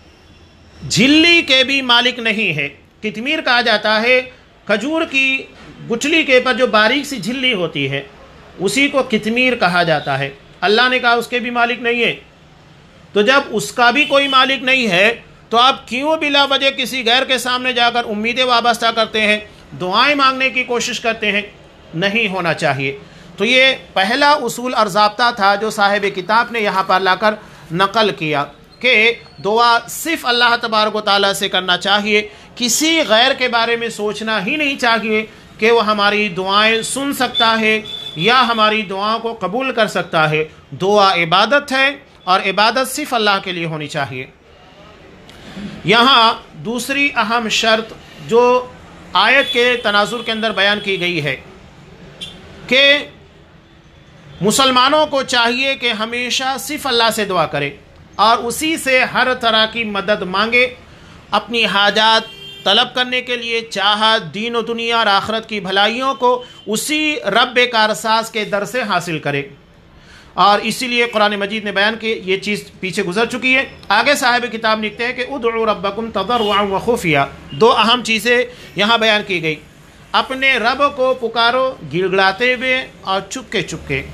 झिल्ली के भी मालिक नहीं है। कितमीर कहा जाता है खजूर की गुठली के पर जो बारीक सी झिल्ली होती है उसी को कितमीर कहा जाता है। अल्लाह ने कहा उसके भी मालिक नहीं है। तो जब उसका भी कोई मालिक नहीं है तो आप क्यों बिला वजह किसी गैर के सामने जाकर उम्मीदें वाबस्ता करते हैं, दुआएं मांगने की कोशिश करते हैं? नहीं होना चाहिए। तो ये पहला उसूल और ज़ाब्ता था जो साहिब किताब ने यहाँ पर लाकर नकल किया कि दुआ सिर्फ़ अल्लाह तबारक व तआला से करना चाहिए, किसी गैर के बारे में सोचना ही नहीं चाहिए कि वो हमारी दुआएं सुन सकता है या हमारी दुआओं को कबूल कर सकता है। दुआ इबादत है और इबादत सिर्फ़ अल्लाह के लिए होनी चाहिए। यहाँ दूसरी अहम शर्त जो आयत के तनाजुर के अंदर बयान की गई है कि मुसलमानों को चाहिए कि हमेशा सिर्फ़ अल्लाह से दुआ करें और उसी से हर तरह की मदद मांगे, अपनी हाजात तलब करने के लिए चाह दीन और दुनिया और आखरत की भलाइयों को उसी रब कारसाज के दर से हासिल करे। और इसीलिए कुरान मजीद ने बयान की, ये चीज़ पीछे गुजर चुकी है। आगे साहिब किताब लिखते हैं कि उदउ रब्बकुम तदर्रुअन व खुफिया, दो अहम चीज़ें यहाँ बयान की गई। अपने रब को पुकारो गिड़गिड़ाते हुए और चुपके चुपके।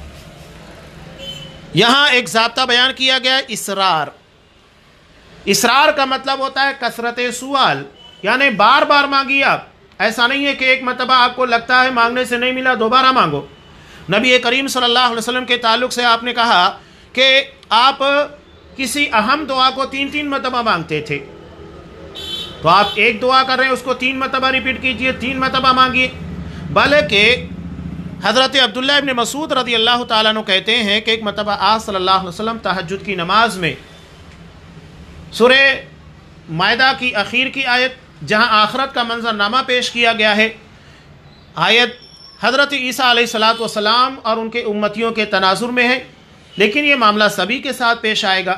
यहाँ एक ज़ाब्ता बयान किया गया, इसरार। इसरार का मतलब होता है कसरत सुआल, यानी बार बार मांगिए आप। ऐसा नहीं है कि एक मरतबा आपको लगता है मांगने से नहीं मिला दोबारा मांगो। नबी करीम सल्लल्लाहु अलैहि वसल्लम के ताल्लुक़ से आपने कहा कि आप किसी अहम दुआ को 3-3 मरतबा मांगते थे, तो आप एक दुआ कर रहे हैं उसको 3 मरतबा रिपीट कीजिए, 3 मरतबा मांगिए। बल्कि हज़रत अब्दुल्लाह इब्न मसूद रज़ी अल्लाह ताला अन्हु कहते हैं कि एक मरतबा आप सल्लल्लाहु अलैहि वसल्लम तहज्जुद की नमाज में सूरे मायदा की आखिर की आयत जहाँ आखरत का मंजरनामा पेश किया गया है, आयत हज़रत ईसा अलैहिस्सलातु वस्सलाम और उनके उम्मतियों के तनाजुर में है, लेकिन ये मामला सभी के साथ पेश आएगा।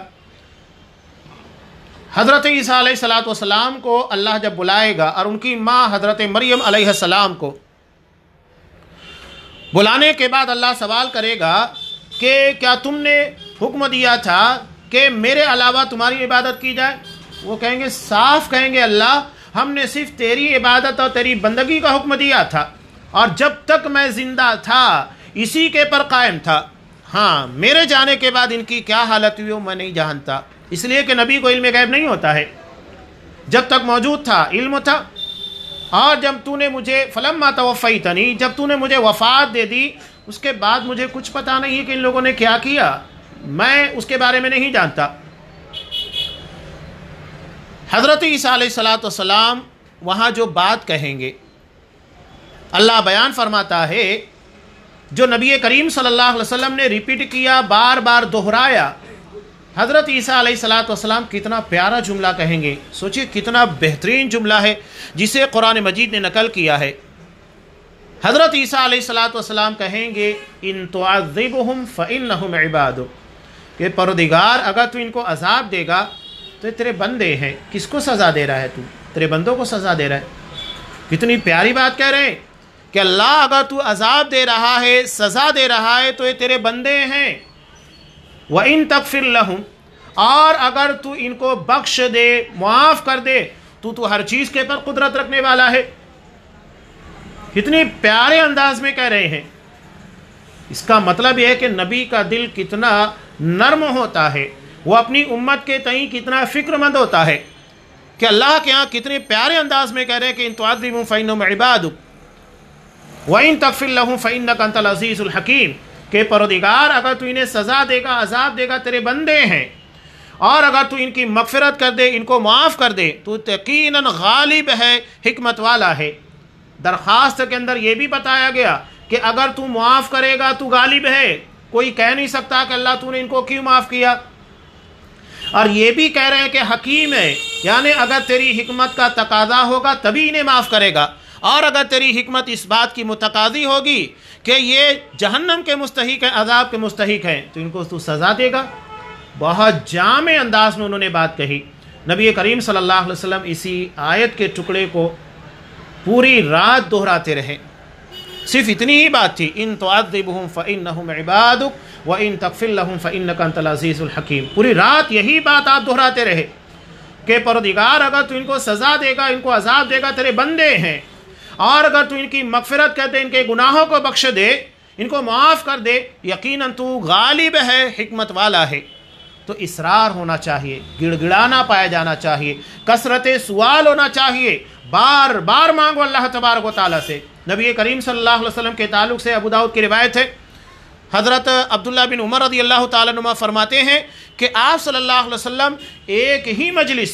हज़रत ईसा अलैहिस्सलातु वस्सलाम को अल्लाह जब बुलाएगा और उनकी माँ हज़रत मरियम अलैहिस्सलाम को बुलाने के बाद अल्लाह सवाल करेगा कि क्या तुमने हुक्म दिया था کہ میرے علاوہ تمہاری عبادت کی جائے؟ وہ کہیں گے، صاف کہیں گے، اللہ ہم نے صرف تیری عبادت اور تیری بندگی کا حکم دیا تھا، اور جب تک میں زندہ تھا اسی کے پر قائم تھا۔ ہاں، میرے جانے کے بعد ان کی کیا حالت ہوئی میں نہیں جانتا، اس لیے کہ نبی کو علم غیب نہیں ہوتا ہے۔ جب تک موجود تھا علم تھا، اور جب تو نے مجھے فلما توفیتنی، جب تو نے مجھے وفات دے دی، اس کے بعد مجھے کچھ پتہ نہیں ہے کہ ان لوگوں نے کیا کیا، میں اس کے بارے میں نہیں جانتا۔ حضرت عیسیٰ علیہ السلام وہاں جو بات کہیں گے، اللہ بیان فرماتا ہے، جو نبی کریم صلی اللہ علیہ وسلم نے ریپیٹ کیا، بار بار دہرایا، حضرت عیسیٰ علیہ السلام کتنا پیارا جملہ کہیں گے۔ سوچئے کتنا بہترین جملہ ہے جسے قرآن مجید نے نقل کیا ہے۔ حضرت عیسیٰ علیہ السلام کہیں گے، ان تعذبہم فإنہم عبادک، کہ پروردگار اگر تو ان کو عذاب دے گا تو یہ تیرے بندے ہیں۔ کس کو سزا دے رہا ہے؟ تو تیرے بندوں کو سزا دے رہا ہے۔ کتنی پیاری بات کہہ رہے ہیں کہ اللہ اگر تو عذاب دے رہا ہے، سزا دے رہا ہے، تو یہ تیرے بندے ہیں۔ وَإِن تَغْفِرْ لَهُمْ، اور اگر تو ان کو بخش دے، معاف کر دے، تو ہر چیز کے پر قدرت رکھنے والا ہے۔ کتنی پیارے انداز میں کہہ رہے ہیں۔ اس کا مطلب یہ ہے کہ نبی کا دل کتنا نرم ہوتا ہے، وہ اپنی امت کے تئیں کتنا فکر مند ہوتا ہے، کہ اللہ کے ہاں کتنے پیارے انداز میں کہہ رہے ہیں کہ ان تعذبہم فإنہم عبادک وَإِن تَغْفِرْ لَهُمْ فَإِنَّكَ أَنْتَ الْعَزِيزُ الْحَكِيمُ، کہ پروردگار اگر تو انہیں سزا دے گا، عذاب دے گا، تیرے بندے ہیں، اور اگر تو ان کی مغفرت کر دے، ان کو معاف کر دے، تو یقیناً غالب ہے، حکمت والا ہے۔ درخواست کے اندر یہ بھی بتایا گیا کہ اگر تو معاف کرے گا تو غالب ہے، کوئی کہہ نہیں سکتا کہ اللہ تو نے ان کو کیوں معاف کیا۔ اور یہ بھی کہہ رہے ہیں کہ حکیم ہے، یعنی اگر تیری حکمت کا تقاضا ہوگا تبھی انہیں معاف کرے گا، اور اگر تیری حکمت اس بات کی متقاضی ہوگی کہ یہ جہنم کے مستحق ہیں، عذاب کے مستحق ہیں، تو ان کو تو سزا دے گا۔ بہت جامع انداز میں انہوں نے بات کہی۔ نبی کریم صلی اللہ علیہ وسلم اسی آیت کے ٹکڑے کو پوری رات دہراتے رہے۔ صرف اتنی ہی بات تھی، ان تعذبہم فإنہم عبادک وإن تغفر لہم فإنک انت العزیز الحکیم۔ پوری رات یہی بات آپ دہراتے رہے کہ پروردگار اگر تو ان کو سزا دے گا، ان کو عذاب دے گا، تیرے بندے ہیں، اور اگر تو ان کی مغفرت کر دے، ان کے گناہوں کو بخش دے، ان کو معاف کر دے، یقیناً تو غالب ہے، حکمت والا ہے۔ تو اصرار ہونا چاہیے، گڑ گڑانا پایا جانا چاہیے، کثرت سوال ہونا چاہیے، بار بار مانگو اللہ تبارک و تعالیٰ سے۔ نبی کریم صلی اللہ علیہ وسلم کے تعلق سے ابو داؤد کی روایت ہے، حضرت عبداللہ بن عمر رضی اللہ تعالیٰ عنہ فرماتے ہیں کہ آپ صلی اللہ علیہ وسلم ایک ہی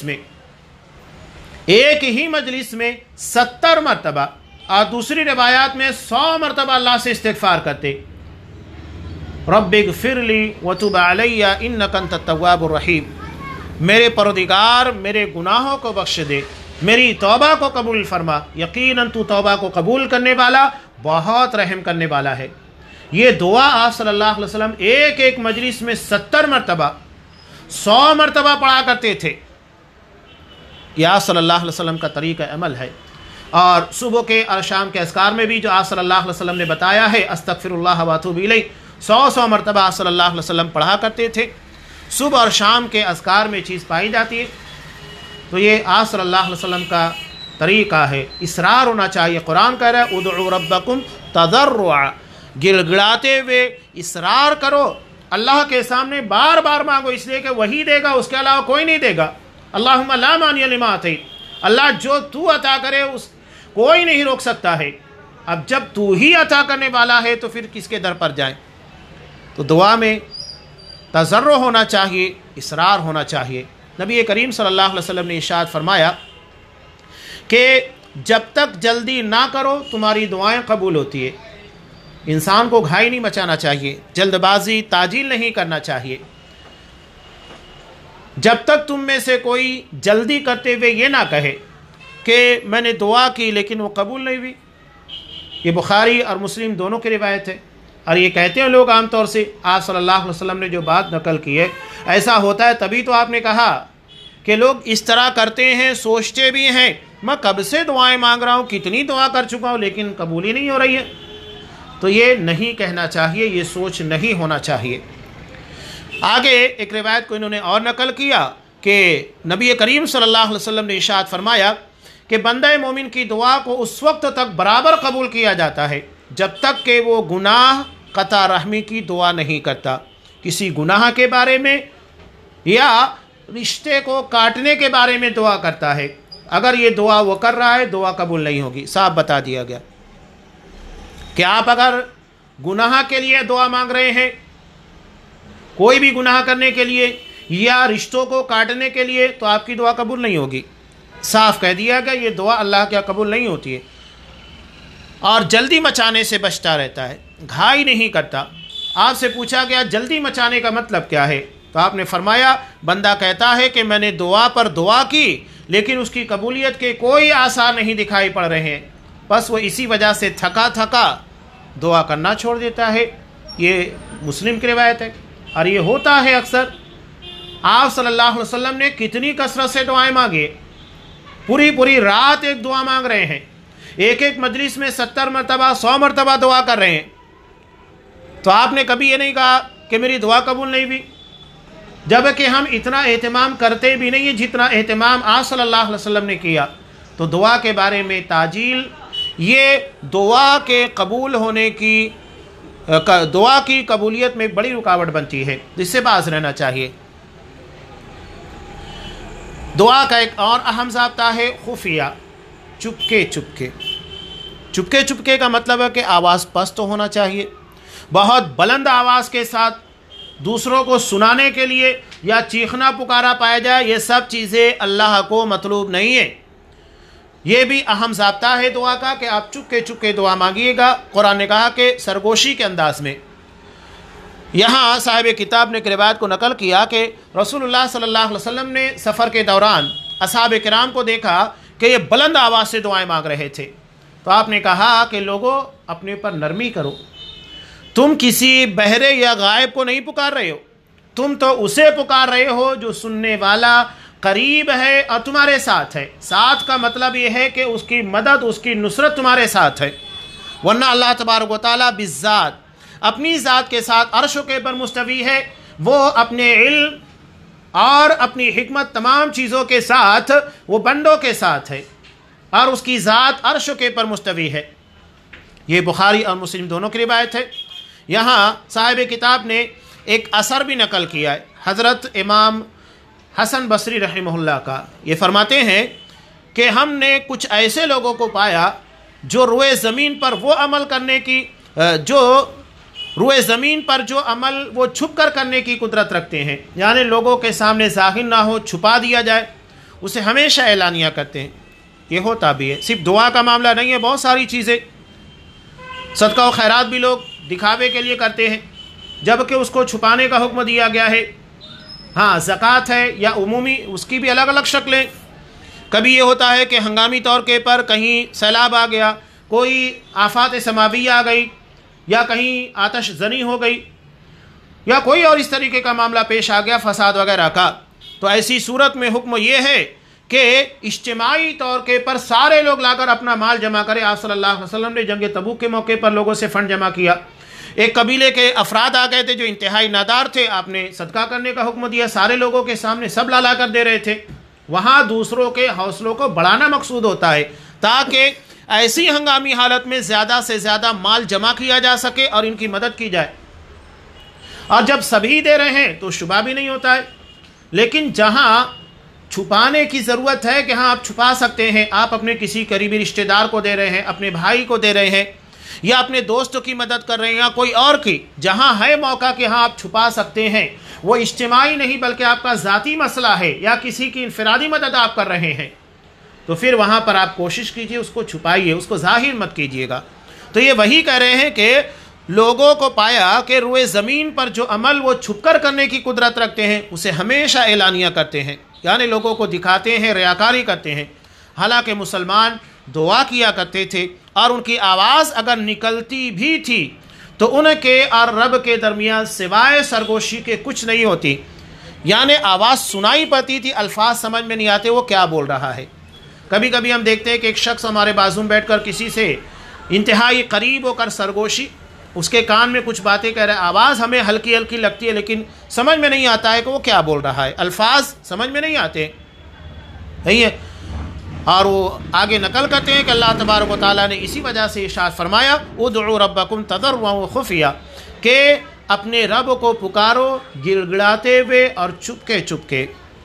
مجلس میں 70 مرتبہ، اور دوسری روایات میں 100 مرتبہ اللہ سے استغفار کرتے، رب اغفر لی وتب علی انک انت التواب الرحیم، میرے پروردگار میرے گناہوں کو بخش دے، میری توبہ کو قبول فرما، یقیناً تو توبہ کو قبول کرنے والا، بہت رحم کرنے والا ہے۔ یہ دعا آپ صلی اللہ علیہ وسلم ایک ایک مجلس میں 70 مرتبہ 100 مرتبہ پڑھا کرتے تھے۔ یہ آپ صلی اللہ علیہ وسلم کا طریقہ عمل ہے۔ اور صبح کے اور شام کے اذکار میں بھی جو آپ صلی اللہ علیہ وسلم نے بتایا ہے، استغفر اللہ واتوب الیہ، 100 مرتبہ آپ صلی اللہ علیہ وسلم پڑھا کرتے تھے۔ صبح اور شام کے اذکار میں چیز پائی جاتی ہے۔ تو یہ آپ صلی اللہ علیہ وسلم کا طریقہ ہے، اصرار ہونا چاہیے۔ قرآن کہہ رہا ہے ادعوا ربکم تضرعا، گڑ گڑاتے ہوئے اصرار کرو، اللہ کے سامنے بار بار مانگو، اس لیے کہ وہی دے گا، اس کے علاوہ کوئی نہیں دے گا۔ اللہم لا مانع لما اعطیت، اللہ جو تو عطا کرے اس کوئی نہیں روک سکتا ہے۔ اب جب تو ہی عطا کرنے والا ہے تو پھر کس کے در پر جائیں؟ تو دعا میں تضرع ہونا چاہیے، اصرار ہونا چاہیے۔ نبی کریم صلی اللہ علیہ وسلم نے ارشاد فرمایا کہ جب تک جلدی نہ کرو تمہاری دعائیں قبول ہوتی ہے۔ انسان کو گھائی نہیں مچانا چاہیے، جلد بازی تعجیل نہیں کرنا چاہیے۔ جب تک تم میں سے کوئی جلدی کرتے ہوئے یہ نہ کہے کہ میں نے دعا کی لیکن وہ قبول نہیں ہوئی۔ یہ بخاری اور مسلم دونوں کی روایت ہے، اور یہ کہتے ہیں لوگ عام طور سے آپ صلی اللہ علیہ وسلم نے جو بات نقل کی ہے ایسا ہوتا ہے، تبھی تو آپ نے کہا کہ لوگ اس طرح کرتے ہیں، سوچتے بھی ہیں میں کب سے دعائیں مانگ رہا ہوں، کتنی دعا کر چکا ہوں لیکن قبول ہی نہیں ہو رہی ہے۔ تو یہ نہیں کہنا چاہیے، یہ سوچ نہیں ہونا چاہیے۔ आगे एक रिवायत को इन्होंने और नकल किया कि नबी करीम सल्लल्लाहु अलैहि वसल्लम ने इरशाद फरमाया कि बंदा मोमिन की दुआ को उस वक्त तक बराबर कबूल किया जाता है जब तक कि वो गुनाह कता रहमी की दुआ नहीं करता, किसी गुनाह के बारे में या रिश्ते को काटने के बारे में दुआ करता है। अगर ये दुआ वो कर रहा है, दुआ कबूल नहीं होगी। साफ बता दिया गया कि आप अगर गुनाह के लिए दुआ मांग रहे हैं, कोई भी गुनाह करने के लिए या रिश्तों को काटने के लिए, तो आपकी दुआ कबूल नहीं होगी। साफ कह दिया गया ये दुआ अल्लाह के कबूल नहीं होती है। और जल्दी मचाने से बचता रहता है, घाई नहीं करता। आपसे पूछा गया जल्दी मचाने का मतलब क्या है, तो आपने फरमाया बंदा कहता है कि मैंने दुआ पर दुआ की लेकिन उसकी कबूलियत के कोई आसार नहीं दिखाई पड़ रहे हैं, बस वो इसी वजह से थका थका दुआ करना छोड़ देता है। ये मुस्लिम की रिवायत है और ये होता है अक्सर। आप सल्लल्लाहु अलैहि वसल्लम ने कितनी कसरत से दुआएं मांगी, पूरी पूरी रात एक दुआ मांग रहे हैं, एक एक मजलिस में 70 मरतबा 100 मरतबा दुआ कर रहे हैं। तो आपने कभी ये नहीं कहा कि मेरी दुआ कबूल नहीं हुई, जबकि हम इतना एहतमाम करते भी नहीं है जितना एहतमाम आप सल्लल्लाहु अलैहि वसल्लम ने किया। तो दुआ के बारे में ताजील ये दुआ के कबूल होने की दुआ की कबूलियत में एक बड़ी रुकावट बनती है, जिससे बाज रहना चाहिए। दुआ का एक और अहम ज़ाब्ता है खुफिया, चुपके चुपके। चुपके चुपके का मतलब है कि आवाज़ पस्त होना चाहिए, बहुत बुलंद आवाज़ के साथ दूसरों को सुनाने के लिए या चीखना पुकारा पाया जाए, ये सब चीज़ें अल्लाह को मतलूब नहीं है। ये भी अहम ज़ाब्ता है दुआ का कि आप चुपके चुपके दुआ मांगिएगा। कुरान ने कहा कि सरगोशी के अंदाज में। यहाँ साहिब किताब ने एक रिवायत को नकल किया कि रसूलुल्लाह सल्लल्लाहु अलैहि वसल्लम ने सफ़र के दौरान असहाब किराम को देखा कि ये बुलंद आवाज़ से दुआएं मांग रहे थे। तो आपने कहा कि लोगों अपने पर नरमी करो, तुम किसी बहरे या गायब को नहीं पुकार रहे हो, तुम तो उसे पुकार रहे हो जो सुनने वाला करीब है और तुम्हारे साथ है। साथ का मतलब ये है कि उसकी मदद, उसकी नुसरत तुम्हारे साथ है। वरना अल्लाह तबारक व तआला बिज़्ज़ात अपनी ज़ात के साथ अर्श के पर मुस्तवी है, वो अपने इल्म और अपनी हिकमत तमाम चीज़ों के साथ वो बंदों के साथ है और उसकी ज़ात अर्श के पर मुस्तवी है। ये बुखारी और मुस्लिम दोनों की रिवायत है। यहाँ साहिब किताब ने एक असर भी नकल किया है हज़रत इमाम हसन बसरी रहमहुल्लाह का। ये फरमाते हैं कि हमने कुछ ऐसे लोगों को पाया जो रुए ज़मीन पर वो अमल करने की रुए ज़मीन पर जो अमल वो छुप कर करने की कुदरत रखते हैं, यानी लोगों के सामने ज़ाहिर ना हो, छुपा दिया जाए, उसे हमेशा ऐलानिया करते हैं। ये होता भी है, सिर्फ दुआ का मामला नहीं है, बहुत सारी चीज़ें। सदका व खैरात भी लोग दिखावे के लिए करते हैं जबकि उसको छुपाने का हुक्म दिया गया है। हाँ, ज़कात है या उमूमी, उसकी भी अलग अलग शक्लें। कभी ये होता है कि हंगामी तौर के पर कहीं सैलाब आ गया, कोई आफात समावी आ गई या कहीं आतश ज़नी हो गई या कोई और इस तरीके का मामला पेश आ गया फसाद वगैरह का, तो ऐसी सूरत में हुक्म ये है कि इज्तिमाई तौर के पर सारे लोग लाकर अपना माल जमा करें। आप सल्लल्लाहु अलैहि वसल्लम ने जंग तबूक के मौके पर लोगों से फ़ंड जमा किया। एक कबीले के अफराद आ गए थे जो इंतहाई नादार थे, आपने सदका करने का हुक्म दिया, सारे लोगों के सामने सब ला कर दे रहे थे। वहाँ दूसरों के हौसलों को बढ़ाना मकसूद होता है ताकि ऐसी हंगामी हालत में ज़्यादा से ज़्यादा माल जमा किया जा सके और इनकी मदद की जाए। और जब सभी दे रहे हैं तो शुबा भी नहीं होता है। लेकिन जहाँ छुपाने की ज़रूरत है कि हाँ आप छुपा सकते हैं, आप अपने किसी करीबी रिश्तेदार को दे रहे हैं, अपने भाई को दे रहे हैं या अपने दोस्तों की मदद कर रहे हैं या कोई और की, जहाँ है मौका कि हाँ आप छुपा सकते हैं, वो इज्तिमाई नहीं बल्कि आपका ज़ाती मसला है या किसी की इनफरादी मदद आप कर रहे हैं, तो फिर वहाँ पर आप कोशिश कीजिए, उसको छुपाइए, उसको ज़ाहिर मत कीजिएगा। तो ये वही कह रहे हैं कि लोगों को पाया कि रुए ज़मीन पर जो अमल वो छुपकर करने की कुदरत रखते हैं उसे हमेशा ऐलानिया करते हैं, यानी लोगों को दिखाते हैं, रियाकारी करते हैं। हालांकि मुसलमान दुआ किया करते थे और उनकी आवाज़ अगर निकलती भी थी तो उनके और रब के दरमियान सिवाय सरगोशी के कुछ नहीं होती, यानी आवाज़ सुनाई पड़ती थी, अल्फाज समझ में नहीं आते वो क्या बोल रहा है। कभी कभी हम देखते हैं कि एक शख्स हमारे बाजू में बैठकर किसी से इंतहाई करीब होकर सरगोशी اس کے کان میں کچھ باتیں کہہ رہا ہے، آواز ہمیں ہلکی ہلکی لگتی ہے لیکن سمجھ میں نہیں آتا ہے کہ وہ کیا بول رہا ہے، الفاظ سمجھ میں نہیں آتے، صحیح ہے۔ اور وہ آگے نقل کرتے ہیں کہ اللہ تبارک و تعالیٰ نے اسی وجہ سے ارشاد فرمایا ادعوا ربکم تضرعا وخفیا، کہ اپنے رب کو پکارو گڑ گڑاتے ہوئے اور چپکے چپکے۔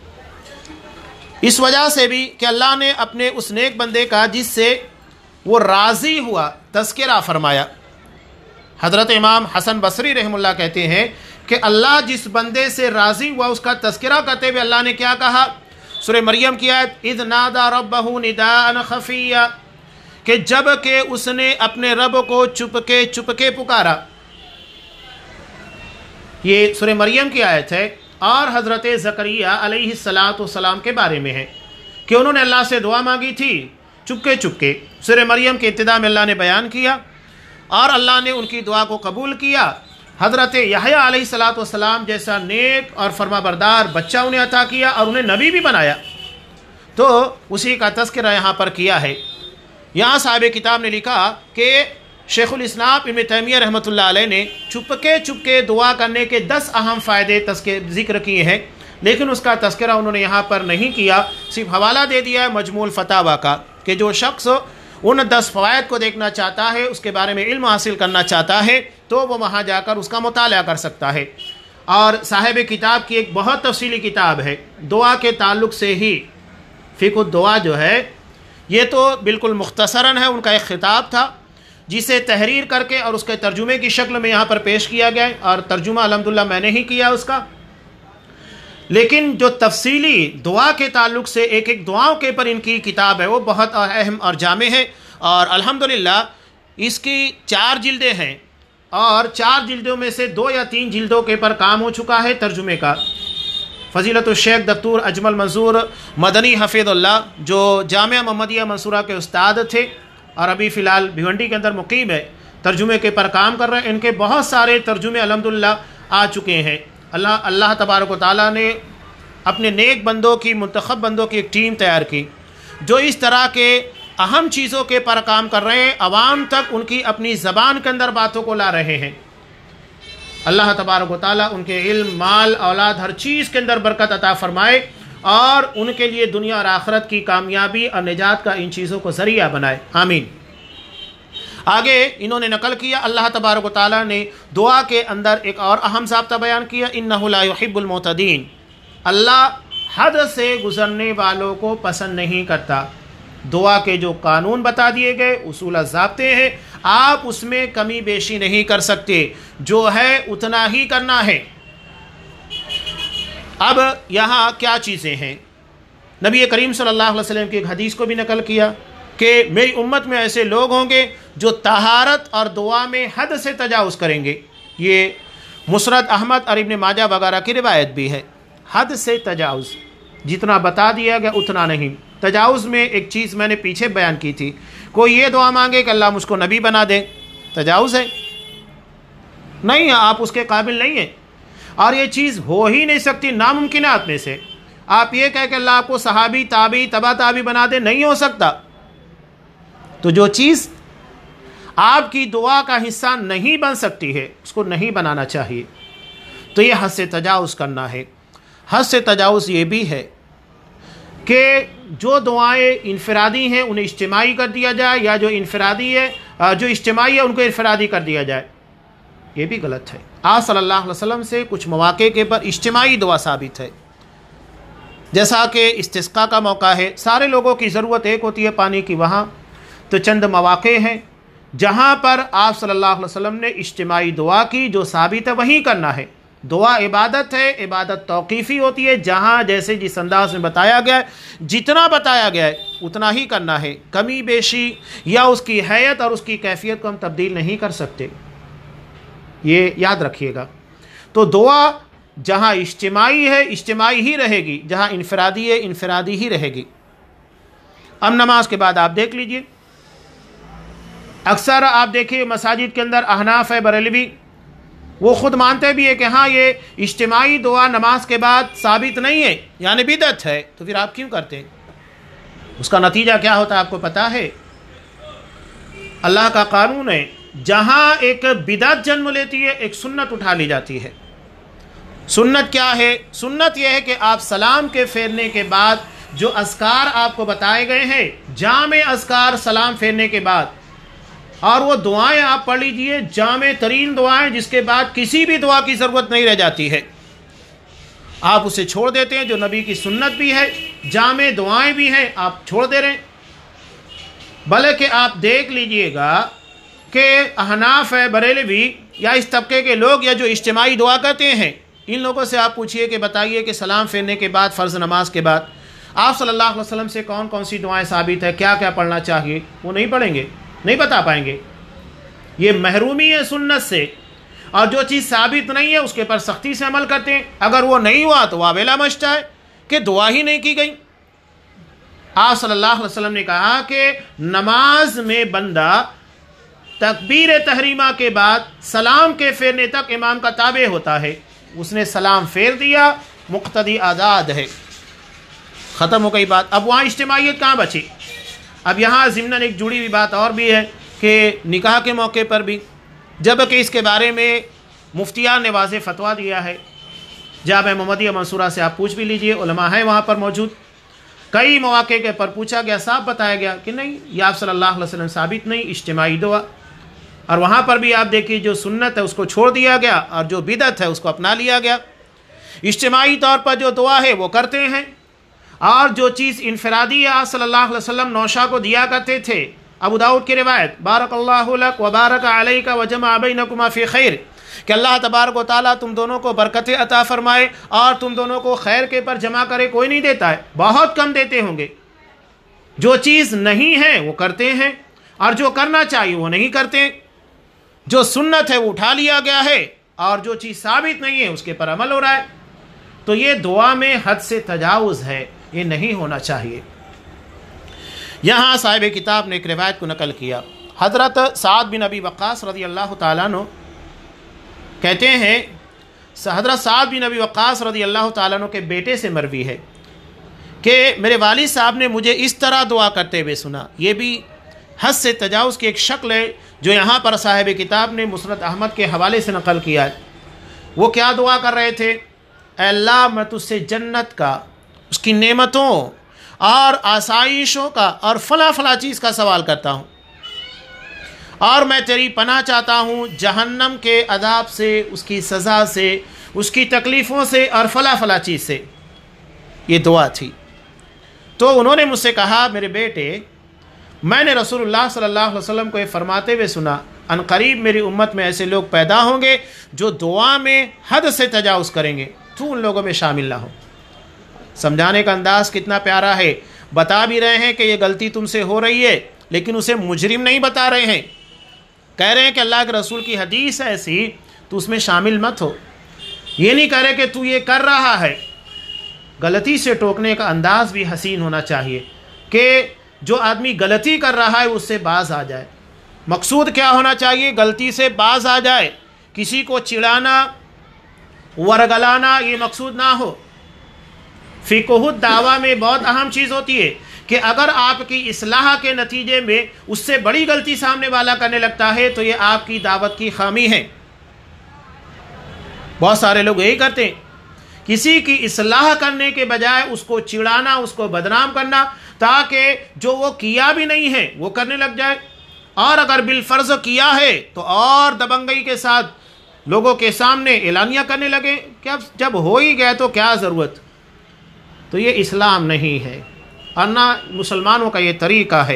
اس وجہ سے بھی کہ اللہ نے اپنے اس نیک بندے کا جس سے وہ راضی ہوا تذکرہ فرمایا۔ حضرت امام حسن بصری رحمہ اللہ کہتے ہیں کہ اللہ جس بندے سے راضی ہوا اس کا تذکرہ کرتے ہوئے اللہ نے کیا کہا؟ سورہ مریم کی آیت اذ نادى ربہ نداء خفیا، کہ جب کہ اس نے اپنے رب کو چپکے چپکے پکارا۔ یہ سورہ مریم کی آیت ہے۔ اور حضرت زکریا علیہ السلام کے بارے میں ہے کہ انہوں نے اللہ سے دعا مانگی تھی چپکے چپکے۔ سورہ مریم کے ابتدا میں اللہ نے بیان کیا اور اللہ نے ان کی دعا کو قبول کیا۔ حضرت یحییٰ علیہ السلام جیسا نیک اور فرما بردار بچہ انہیں عطا کیا اور انہیں نبی بھی بنایا، تو اسی کا تذکرہ یہاں پر کیا ہے۔ یہاں صاحب کتاب نے لکھا کہ شیخ الاسلام ابن تیمیہ رحمۃ اللہ علیہ نے چپکے چپکے دعا کرنے کے 10 اہم فائدے ذکر کیے ہیں، لیکن اس کا تذکرہ انہوں نے یہاں پر نہیں کیا، صرف حوالہ دے دیا ہے مجموع الفتاویٰ کا کہ جو شخص ان 10 فوائد کو دیکھنا چاہتا ہے، اس کے بارے میں علم حاصل کرنا چاہتا ہے تو وہ وہاں جا کر اس کا مطالعہ کر سکتا ہے۔ اور صاحب کتاب کی ایک بہت تفصیلی کتاب ہے دعا کے تعلق سے ہی، فقہ الدعا جو ہے، یہ تو بالکل مختصراً ہے، ان کا ایک خطاب تھا جسے تحریر کر کے اور اس کے ترجمے کی شکل میں یہاں پر پیش کیا گیا ہے، اور ترجمہ الحمدللہ میں نے ہی کیا اس کا۔ لیکن جو تفصیلی دعا کے تعلق سے ایک ایک دعاؤں کے پر ان کی کتاب ہے وہ بہت اہم اور جامع ہے، اور الحمدللہ اس کی 4 جلدیں ہیں، اور 4 جلدوں میں سے 2 یا 3 جلدوں کے پر کام ہو چکا ہے ترجمے کا۔ فضیلت الشیخ دکتور اجمل منظور مدنی حفظ اللہ جو جامعہ محمدیہ منصورہ کے استاد تھے اور ابھی فی الحال بھیونڈی کے اندر مقیم ہے، ترجمے کے پر کام کر رہے ہیں، ان کے بہت سارے ترجمے الحمدللہ آ چکے ہیں۔ اللہ تبارک و تعالیٰ نے اپنے نیک بندوں کی، منتخب بندوں کی ایک ٹیم تیار کی جو اس طرح کے اہم چیزوں کے پر کام کر رہے ہیں، عوام تک ان کی اپنی زبان کے اندر باتوں کو لا رہے ہیں۔ اللہ تبارک و تعالیٰ ان کے علم، مال، اولاد، ہر چیز کے اندر برکت عطا فرمائے اور ان کے لیے دنیا اور آخرت کی کامیابی اور نجات کا ان چیزوں کو ذریعہ بنائے، آمین۔ آگے انہوں نے نقل کیا اللہ تبارک و تعالیٰ نے دعا کے اندر ایک اور اہم ضابطہ بیان کیا، انہ لا یحب المعتدین، اللہ حد سے گزرنے والوں کو پسند نہیں کرتا۔ دعا کے جو قانون بتا دیے گئے، اصول ضابطے ہیں، آپ اس میں کمی بیشی نہیں کر سکتے، جو ہے اتنا ہی کرنا ہے۔ اب یہاں کیا چیزیں ہیں؟ نبی کریم صلی اللہ علیہ وسلم کی ایک حدیث کو بھی نقل کیا کہ میری امت میں ایسے لوگ ہوں گے جو طہارت اور دعا میں حد سے تجاوز کریں گے۔ یہ مسند احمد اور ابن ماجہ وغیرہ کی روایت بھی ہے۔ حد سے تجاوز، جتنا بتا دیا گیا اتنا نہیں۔ تجاوز میں ایک چیز میں نے پیچھے بیان کی تھی، کوئی یہ دعا مانگے کہ اللہ مجھ کو نبی بنا دے، تجاوز ہے؟ نہیں، آپ اس کے قابل نہیں ہیں، اور یہ چیز ہو ہی نہیں سکتی، ناممکنات میں سے۔ آپ یہ کہہ کہ اللہ آپ کو صحابی، تابعی، تبع تابعی بنا دے، نہیں ہو سکتا۔ تو جو چیز آپ کی دعا کا حصہ نہیں بن سکتی ہے اس کو نہیں بنانا چاہیے۔ تو یہ حد سے تجاوز کرنا ہے۔ حد سے تجاوز یہ بھی ہے کہ جو دعائیں انفرادی ہیں انہیں اجتماعی کر دیا جائے، یا جو انفرادی ہے، جو اجتماعی ہے ان کو انفرادی کر دیا جائے، یہ بھی غلط ہے۔ آپ صلی اللہ علیہ وسلم سے کچھ مواقع کے پر اجتماعی دعا ثابت ہے، جیسا کہ استسقاء کا موقع ہے، سارے لوگوں کی ضرورت ایک ہوتی ہے پانی کی، وہاں تو چند مواقع ہیں جہاں پر آپ صلی اللہ علیہ وسلم نے اجتماعی دعا کی، جو ثابت ہے وہیں کرنا ہے۔ دعا عبادت ہے، عبادت توقیفی ہوتی ہے، جہاں جیسے جس انداز میں بتایا گیا ہے، جتنا بتایا گیا ہے اتنا ہی کرنا ہے، کمی بیشی یا اس کی حیت اور اس کی کیفیت کو ہم تبدیل نہیں کر سکتے، یہ یاد رکھیے گا۔ تو دعا جہاں اجتماعی ہے اجتماعی ہی رہے گی، جہاں انفرادی ہے انفرادی ہی رہے گی۔ اب نماز کے بعد آپ دیکھ لیجئے، اکثر آپ دیکھیے مساجد کے اندر احناف ہے، بریلوی، وہ خود مانتے بھی ہے کہ ہاں یہ اجتماعی دعا نماز کے بعد ثابت نہیں ہے، یعنی بدعت ہے، تو پھر آپ کیوں کرتے ہیں؟ اس کا نتیجہ کیا ہوتا ہے آپ کو پتہ ہے؟ اللہ کا قانون ہے جہاں ایک بدعت جنم لیتی ہے، ایک سنت اٹھا لی جاتی ہے۔ سنت کیا ہے؟ سنت یہ ہے کہ آپ سلام کے پھیرنے کے بعد جو اذکار آپ کو بتائے گئے ہیں، جامع اذکار سلام پھیرنے کے بعد، اور وہ دعائیں آپ پڑھ لیجئے، جامع ترین دعائیں جس کے بعد کسی بھی دعا کی ضرورت نہیں رہ جاتی ہے، آپ اسے چھوڑ دیتے ہیں، جو نبی کی سنت بھی ہے، جامع دعائیں بھی ہیں، آپ چھوڑ دے رہے ہیں۔ بلکہ آپ دیکھ لیجئے گا کہ احناف ہے، بریلوی یا اس طبقے کے لوگ یا جو اجتماعی دعا کرتے ہیں، ان لوگوں سے آپ پوچھئے کہ بتائیے کہ سلام پھیرنے کے بعد فرض نماز کے بعد آپ صلی اللہ علیہ وسلم سے کون کون سی دعائیں ثابت ہے، کیا کیا پڑھنا چاہیے، وہ نہیں پڑھیں گے، نہیں بتا پائیں گے۔ یہ محرومی ہے سنت سے، اور جو چیز ثابت نہیں ہے اس کے پر سختی سے عمل کرتے ہیں۔ اگر وہ نہیں ہوا تو واویلا مچتا ہے کہ دعا ہی نہیں کی گئی۔ آپ صلی اللہ علیہ وسلم نے کہا کہ نماز میں بندہ تکبیر تحریمہ کے بعد سلام کے پھیرنے تک امام کا تابع ہوتا ہے، اس نے سلام پھیر دیا، مقتدی آزاد ہے، ختم ہو گئی بات۔ اب وہاں اجتماعیت کہاں بچی؟ اب یہاں ضمناً ایک جڑی ہوئی بات اور بھی ہے کہ نکاح کے موقع پر بھی، جبکہ اس کے بارے میں مفتیان نے واضح فتویٰ دیا ہے، جامعہ محمدیہ منصورہ سے آپ پوچھ بھی لیجئے، علماء ہیں وہاں پر موجود، کئی مواقع کے پر پوچھا گیا، صاف بتایا گیا کہ نہیں، یہ آپ صلی اللہ علیہ وسلم ثابت نہیں، اجتماعی دعا۔ اور وہاں پر بھی آپ دیکھیے جو سنت ہے اس کو چھوڑ دیا گیا اور جو بدعت ہے اس کو اپنا لیا گیا۔ اجتماعی طور پر جو دعا ہے وہ کرتے ہیں، اور جو چیز انفرادی آپ صلی اللہ علیہ وسلم نوشا کو دیا کرتے تھے، ابو داؤد کی روایت، بارک اللہ لک و بارک علیک و جمع بینکما فی خیر، کہ اللہ تبارک و تعالیٰ تم دونوں کو برکتیں عطا فرمائے اور تم دونوں کو خیر کے پر جمع کرے۔ کوئی نہیں دیتا ہے، بہت کم دیتے ہوں گے۔ جو چیز نہیں ہے وہ کرتے ہیں، اور جو کرنا چاہیے وہ نہیں کرتے۔ جو سنت ہے وہ اٹھا لیا گیا ہے، اور جو چیز ثابت نہیں ہے اس کے پر عمل ہو رہا ہے۔ تو یہ دعا میں حد سے تجاوز ہے، یہ نہیں ہونا چاہیے۔ یہاں صاحب کتاب نے ایک روایت کو نقل کیا، حضرت سعد بن ابی وقاص رضی اللہ تعالیٰ عنہ کہتے ہیں، حضرت سعد بن ابی وقاص رضی اللہ تعالیٰ عنہ کے بیٹے سے مروی ہے کہ میرے والد صاحب نے مجھے اس طرح دعا کرتے ہوئے سنا۔ یہ بھی حد سے تجاوز کی ایک شکل ہے جو یہاں پر صاحب کتاب نے مسند احمد کے حوالے سے نقل کیا ہے۔ وہ کیا دعا کر رہے تھے؟ اے اللہ میں تجھ سے جنت کا، اس کی نعمتوں اور آسائشوں کا اور فلاں فلاں چیز کا سوال کرتا ہوں، اور میں تیری پناہ چاہتا ہوں جہنم کے عذاب سے، اس کی سزا سے، اس کی تکلیفوں سے اور فلاں فلاں چیز سے۔ یہ دعا تھی۔ تو انہوں نے مجھ سے کہا، میرے بیٹے، میں نے رسول اللہ صلی اللہ علیہ وسلم کو یہ فرماتے ہوئے سنا، ان قریب میری امت میں ایسے لوگ پیدا ہوں گے جو دعا میں حد سے تجاوز کریں گے، تو ان لوگوں میں شامل نہ ہو۔ سمجھانے کا انداز کتنا پیارا ہے، بتا بھی رہے ہیں کہ یہ غلطی تم سے ہو رہی ہے، لیکن اسے مجرم نہیں بتا رہے ہیں، کہہ رہے ہیں کہ اللہ کے رسول کی حدیث ہے ایسی، تو اس میں شامل مت ہو۔ یہ نہیں کہہ رہے کہ تو یہ کر رہا ہے۔ غلطی سے ٹوکنے کا انداز بھی حسین ہونا چاہیے کہ جو آدمی غلطی کر رہا ہے اس سے باز آ جائے۔ مقصود کیا ہونا چاہیے؟ غلطی سے باز آ جائے، کسی کو چڑھانا، ورگلانا یہ مقصود نہ ہو۔ فقہ الدعویٰ میں بہت اہم چیز ہوتی ہے کہ اگر آپ کی اصلاح کے نتیجے میں اس سے بڑی غلطی سامنے والا کرنے لگتا ہے تو یہ آپ کی دعوت کی خامی ہے۔ بہت سارے لوگ یہی کرتے ہیں، کسی کی اصلاح کرنے کے بجائے اس کو چڑھانا، اس کو بدنام کرنا، تاکہ جو وہ کیا بھی نہیں ہے وہ کرنے لگ جائے، اور اگر بالفرض کیا ہے تو اور دبنگئی کے ساتھ لوگوں کے سامنے اعلانیہ کرنے لگے کہ اب جب ہو ہی گئے تو کیا ضرورت۔ تو یہ اسلام نہیں ہے، اور نہ مسلمانوں کا یہ طریقہ ہے۔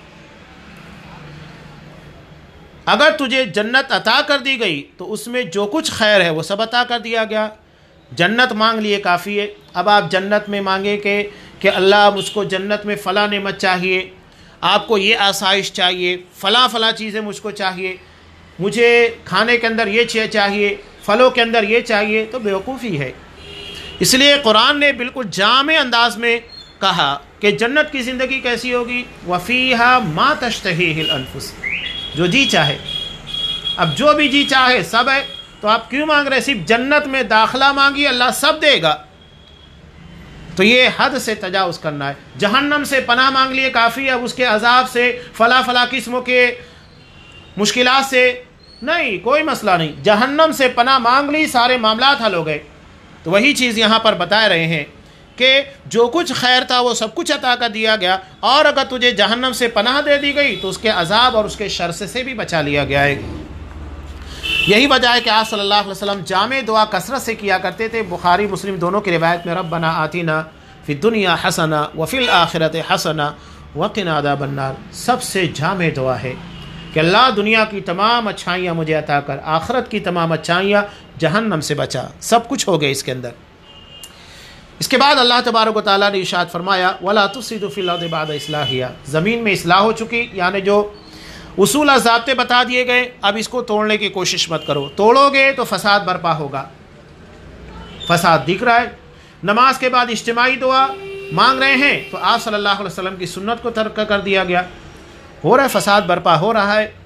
اگر تجھے جنت عطا کر دی گئی تو اس میں جو کچھ خیر ہے وہ سب عطا کر دیا گیا۔ جنت مانگ لیے کافی ہے، اب آپ جنت میں مانگیں کہ اللہ مجھ کو جنت میں فلاں نعمت چاہیے، آپ کو یہ آسائش چاہیے، فلاں فلاں چیزیں مجھ کو چاہیے، مجھے کھانے کے اندر یہ چیز چاہیے، پھلوں کے اندر یہ چاہیے، تو بیوقوفی ہے۔ اس لیے قرآن نے بالکل جامع انداز میں کہا کہ جنت کی زندگی کیسی ہوگی، وَفِيهَا مَا تَشْتَهِيهِ الْأَنفُسُ، جو جی چاہے۔ اب جو بھی جی چاہے سب ہے، تو آپ کیوں مانگ رہے؟ صرف جنت میں داخلہ مانگی، اللہ سب دے گا۔ تو یہ حد سے تجاوز کرنا ہے۔ جہنم سے پناہ مانگ لیے کافی ہے، اب اس کے عذاب سے فلاں فلاں قسموں کے मुश्किलात से नहीं, कोई मसला नहीं, जहन्नम से पनाह मांग ली, सारे मामलात हल हो गए। तो वही चीज़ यहाँ पर बता रहे हैं कि जो कुछ खैर था वो सब कुछ अता कर दिया गया, और अगर तुझे जहन्नम से पनाह दे दी गई तो उसके अजाब और उसके शर से भी बचा लिया गया है। यही वजह है कि आप सल्लल्लाहु अलैहि वसल्लम जामे दुआ कसरत से किया करते थे। बुखारी मुस्लिम दोनों की रिवायत में रब्बना आतिना फिद दुनिया हसना व फिल आखिरत हसना व क़िना अज़ाबन्नार सबसे जामे दुआ है कि अल्लाह दुनिया की तमाम अच्छाइयाँ मुझे अता कर, आखिरत की तमाम अच्छाइयाँ, जहन्नम से बचा। सब कुछ हो गए इसके अंदर। इसके बाद अल्लाह तबारक व तआला ने इरशाद फरमाया वला तुफ़सिदू फ़िल अर्ज़ि बअद इस्लाहिहा, ज़मीन में इस्लाह हो चुकी, यानी जो उसूल और ज़ाब्ते बता दिए गए, अब इसको तोड़ने की कोशिश मत करो। तोड़ोगे तो फसाद बर्पा होगा। फसाद दिख रहा है। नमाज के बाद इज्तिमाई दुआ मांग रहे हैं तो आप सल्लल्लाहु अलैहि वसल्लम की सुन्नत को तर्क कर दिया गया, हो रहा है, फसाद बर्पा हो रहा है।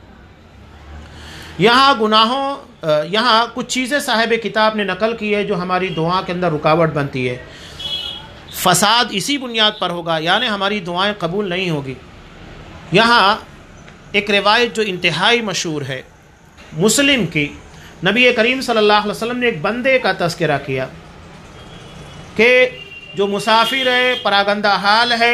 यहाँ कुछ चीज़ें साहिब किताब ने नकल की है जो हमारी दुआ के अंदर रुकावट बनती है। फसाद इसी बुनियाद पर होगा, यानी हमारी दुआएं कबूल नहीं होगी। यहाँ एक रिवायत जो इंतहाई मशहूर है मुस्लिम की, नबी करीम सल्लल्लाहु अलैहि वसल्लम ने एक बंदे का तज़किरा किया कि जो मुसाफिर है, परागंदा हाल है,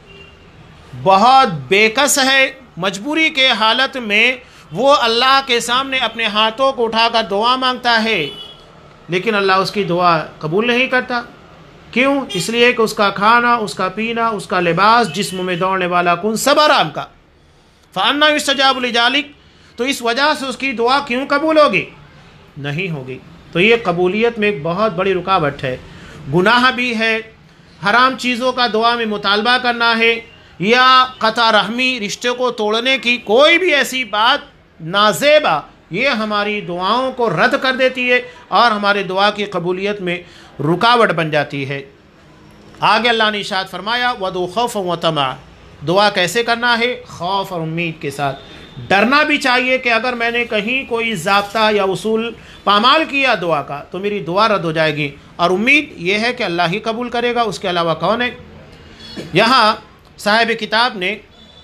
बहुत बेकस है, मजबूरी के हालत में वो अल्लाह के सामने अपने हाथों को उठाकर दुआ मांगता है, लेकिन अल्लाह उसकी दुआ कबूल नहीं करता। क्यों? इसलिए कि उसका खाना, उसका पीना, उसका लिबास, जिस्म में दौड़ने वाला खून सब आराम का। फ़अन्ना युस्तजाबु लिज़ालिक, तो इस वजह से उसकी दुआ क्यों कबूल होगी? नहीं होगी। तो ये कबूलियत में एक बहुत बड़ी रुकावट है। गुनाह भी है, हराम चीज़ों का दुआ में मुतालबा करना है, या क़ता रहमी, रिश्ते को तोड़ने की कोई भी ऐसी बात नाज़ेबा, ये हमारी दुआओं को रद्द कर देती है और हमारे दुआ की कबूलियत में रुकावट बन जाती है। आगे अल्लाह ने इरशाद फरमाया वदू खौफ़ व तमा, दुआ कैसे करना है? खौफ और उम्मीद के साथ। डरना भी चाहिए कि अगर मैंने कहीं कोई ज़ाब्ता या उसूल पामाल किया दुआ का तो मेरी दुआ रद्द हो जाएगी, और उम्मीद यह है कि अल्लाह ही कबूल करेगा, उसके अलावा कौन है। यहाँ साहिब किताब ने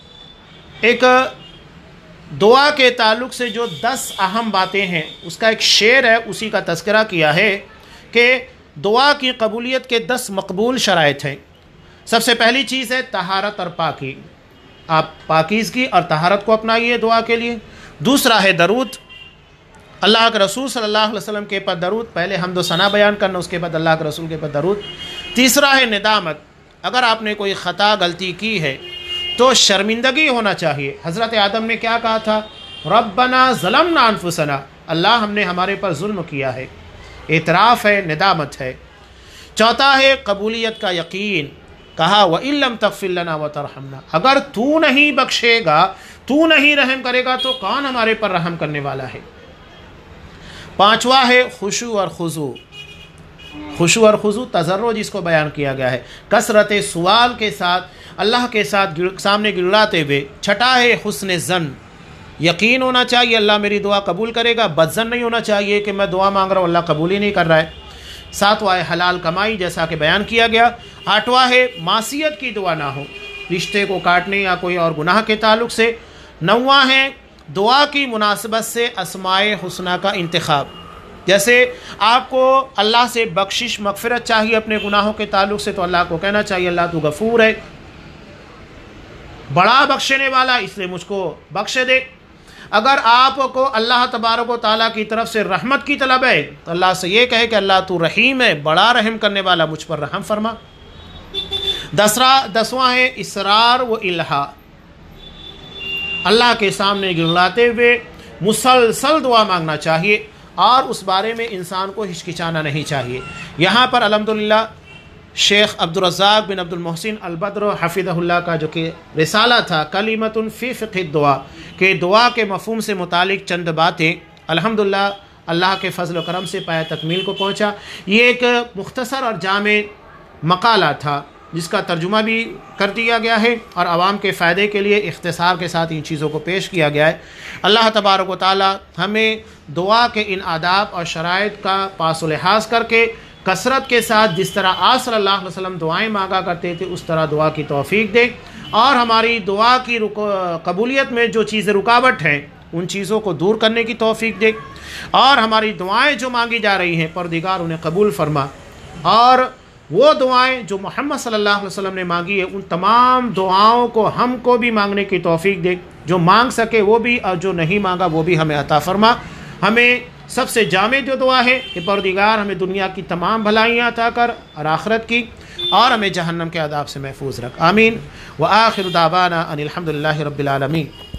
एक दुआ के ताल्लुक़ से जो 10 अहम बातें हैं उसका एक शेर है, उसी का तज़किरा किया है कि दुआ की कबूलियत के 10 मकबूल शराइत हैं। सबसे पहली चीज़ है तहारत और पाकी, आप पाकीज़गी और तहारत को अपनाइए दुआ के लिए। दूसरा है दरूद, अल्लाह के रसूल सल्लल्लाहु अलैहि वसल्लम के ऊपर दरूद, पहले हम्द व सना बयान करना, उसके बाद अल्लाह के रसूल के ऊपर दरूद। तीसरा है निदामत, अगर आपने कोई ख़ता गलती की है तो शर्मिंदगी होना चाहिए। हज़रत आदम ने क्या कहा था? रब्बना ज़लमना अनफुसना, अल्लाह हमने हमारे पर जुल्म किया है। एतराफ़ है, निदामत है। चौथा है कबूलियत का यकीन, कहा व इल्लम तग़फ़िर लना व तरहमना, अगर तू नहीं बख्शेगा, तू नहीं रहम करेगा तो कौन हमारे पर रहम करने वाला है। पांचवा है खुशू और खुजू, खुशू और खुजू तज़र्रो जिसको बयान किया गया है, कसरत सवाल के साथ अल्लाह के साथ सामने गिड़ाते हुए। छठा है हुस्न ज़न, यकीन होना चाहिए अल्लाह मेरी दुआ कबूल करेगा, बदज़न नहीं होना चाहिए कि मैं दुआ मांग रहा हूँ अल्लाह कबूल ही नहीं कर रहा है। सातवां है हलाल कमाई, जैसा कि बयान किया गया। आठवां है मासियत की दुआ ना हो, रिश्ते को काटने या कोई और गुनाह के ताल्लुक़ से। नौवां है दुआ की मुनासबत से अस्माए हुस्ना का इंतखाब, जैसे आपको अल्लाह से बख्शिश मगफिरत चाहिए अपने गुनाहों के ताल्लुक़ से, तो अल्लाह को कहना चाहिए अल्लाह तू गफ़ूर है, बड़ा बख्शने वाला, इसलिए मुझको बख्श दे। अगर आपको अल्लाह तबारक व तआला की तरफ से रहमत की तलब है तो अल्लाह से ये कहे कि अल्लाह तू रहीम है, बड़ा रहम करने वाला, मुझ पर रहम फरमा। 10वां है इसरार व इल्हा, अल्लाह के सामने गिड़गिड़ाते हुए मुसलसल दुआ मांगना चाहिए और उस बारे में इंसान को हिचकिचाना नहीं चाहिए। यहाँ पर अल्हम्दुलिल्लाह शेख अब्दुल रज़्ज़ाक़ बिन अब्दुल मोहसिन अल बद्र हफ़िज़हुल्लाह का जो कि रिसाला था कलिमतुन फ़ी फ़िक़्हि दुआ, के दुआ के मफ़हूम से मुतालिक चंद बातें अल्हम्दुलिल्लाह अल्लाह के फ़ज़ल व करम से पाया तकमील को पहुँचा। ये एक मुख्तसर और जामे मकाला था जिसका तर्जुमा भी कर दिया गया है और आवाम के फ़ायदे के लिए इख्तिसार के साथ इन चीज़ों को पेश किया गया है। अल्लाह तबारक व तआला हमें दुआ के इन आदाब और शराइत का पास लिहाज करके कसरत के साथ जिस तरह आप सल्लल्लाहु अलैहि वसल्लम दुआएं मांगा करते थे उस तरह दुआ की तौफीक दे, और हमारी दुआ की कबूलियत में जो चीज़ें रुकावट हैं ان چیزوں کو دور کرنے کی توفیق دے، اور ہماری دعائیں جو مانگی جا رہی ہیں پروردگار انہیں قبول فرما، اور وہ دعائیں جو محمد صلی اللہ علیہ وسلم نے مانگی ہے ان تمام دعاؤں کو ہم کو بھی مانگنے کی توفیق دے، جو مانگ سکے وہ بھی، اور جو نہیں مانگا وہ بھی ہمیں عطا فرما۔ ہمیں سب سے جامع جو دعا ہے کہ پروردگار ہمیں دنیا کی تمام بھلائیاں عطا کر اور آخرت کی، اور ہمیں جہنم کے عذاب سے محفوظ رکھ، آمین۔ وآخر دعوانا ان الحمد للہ رب العالمین۔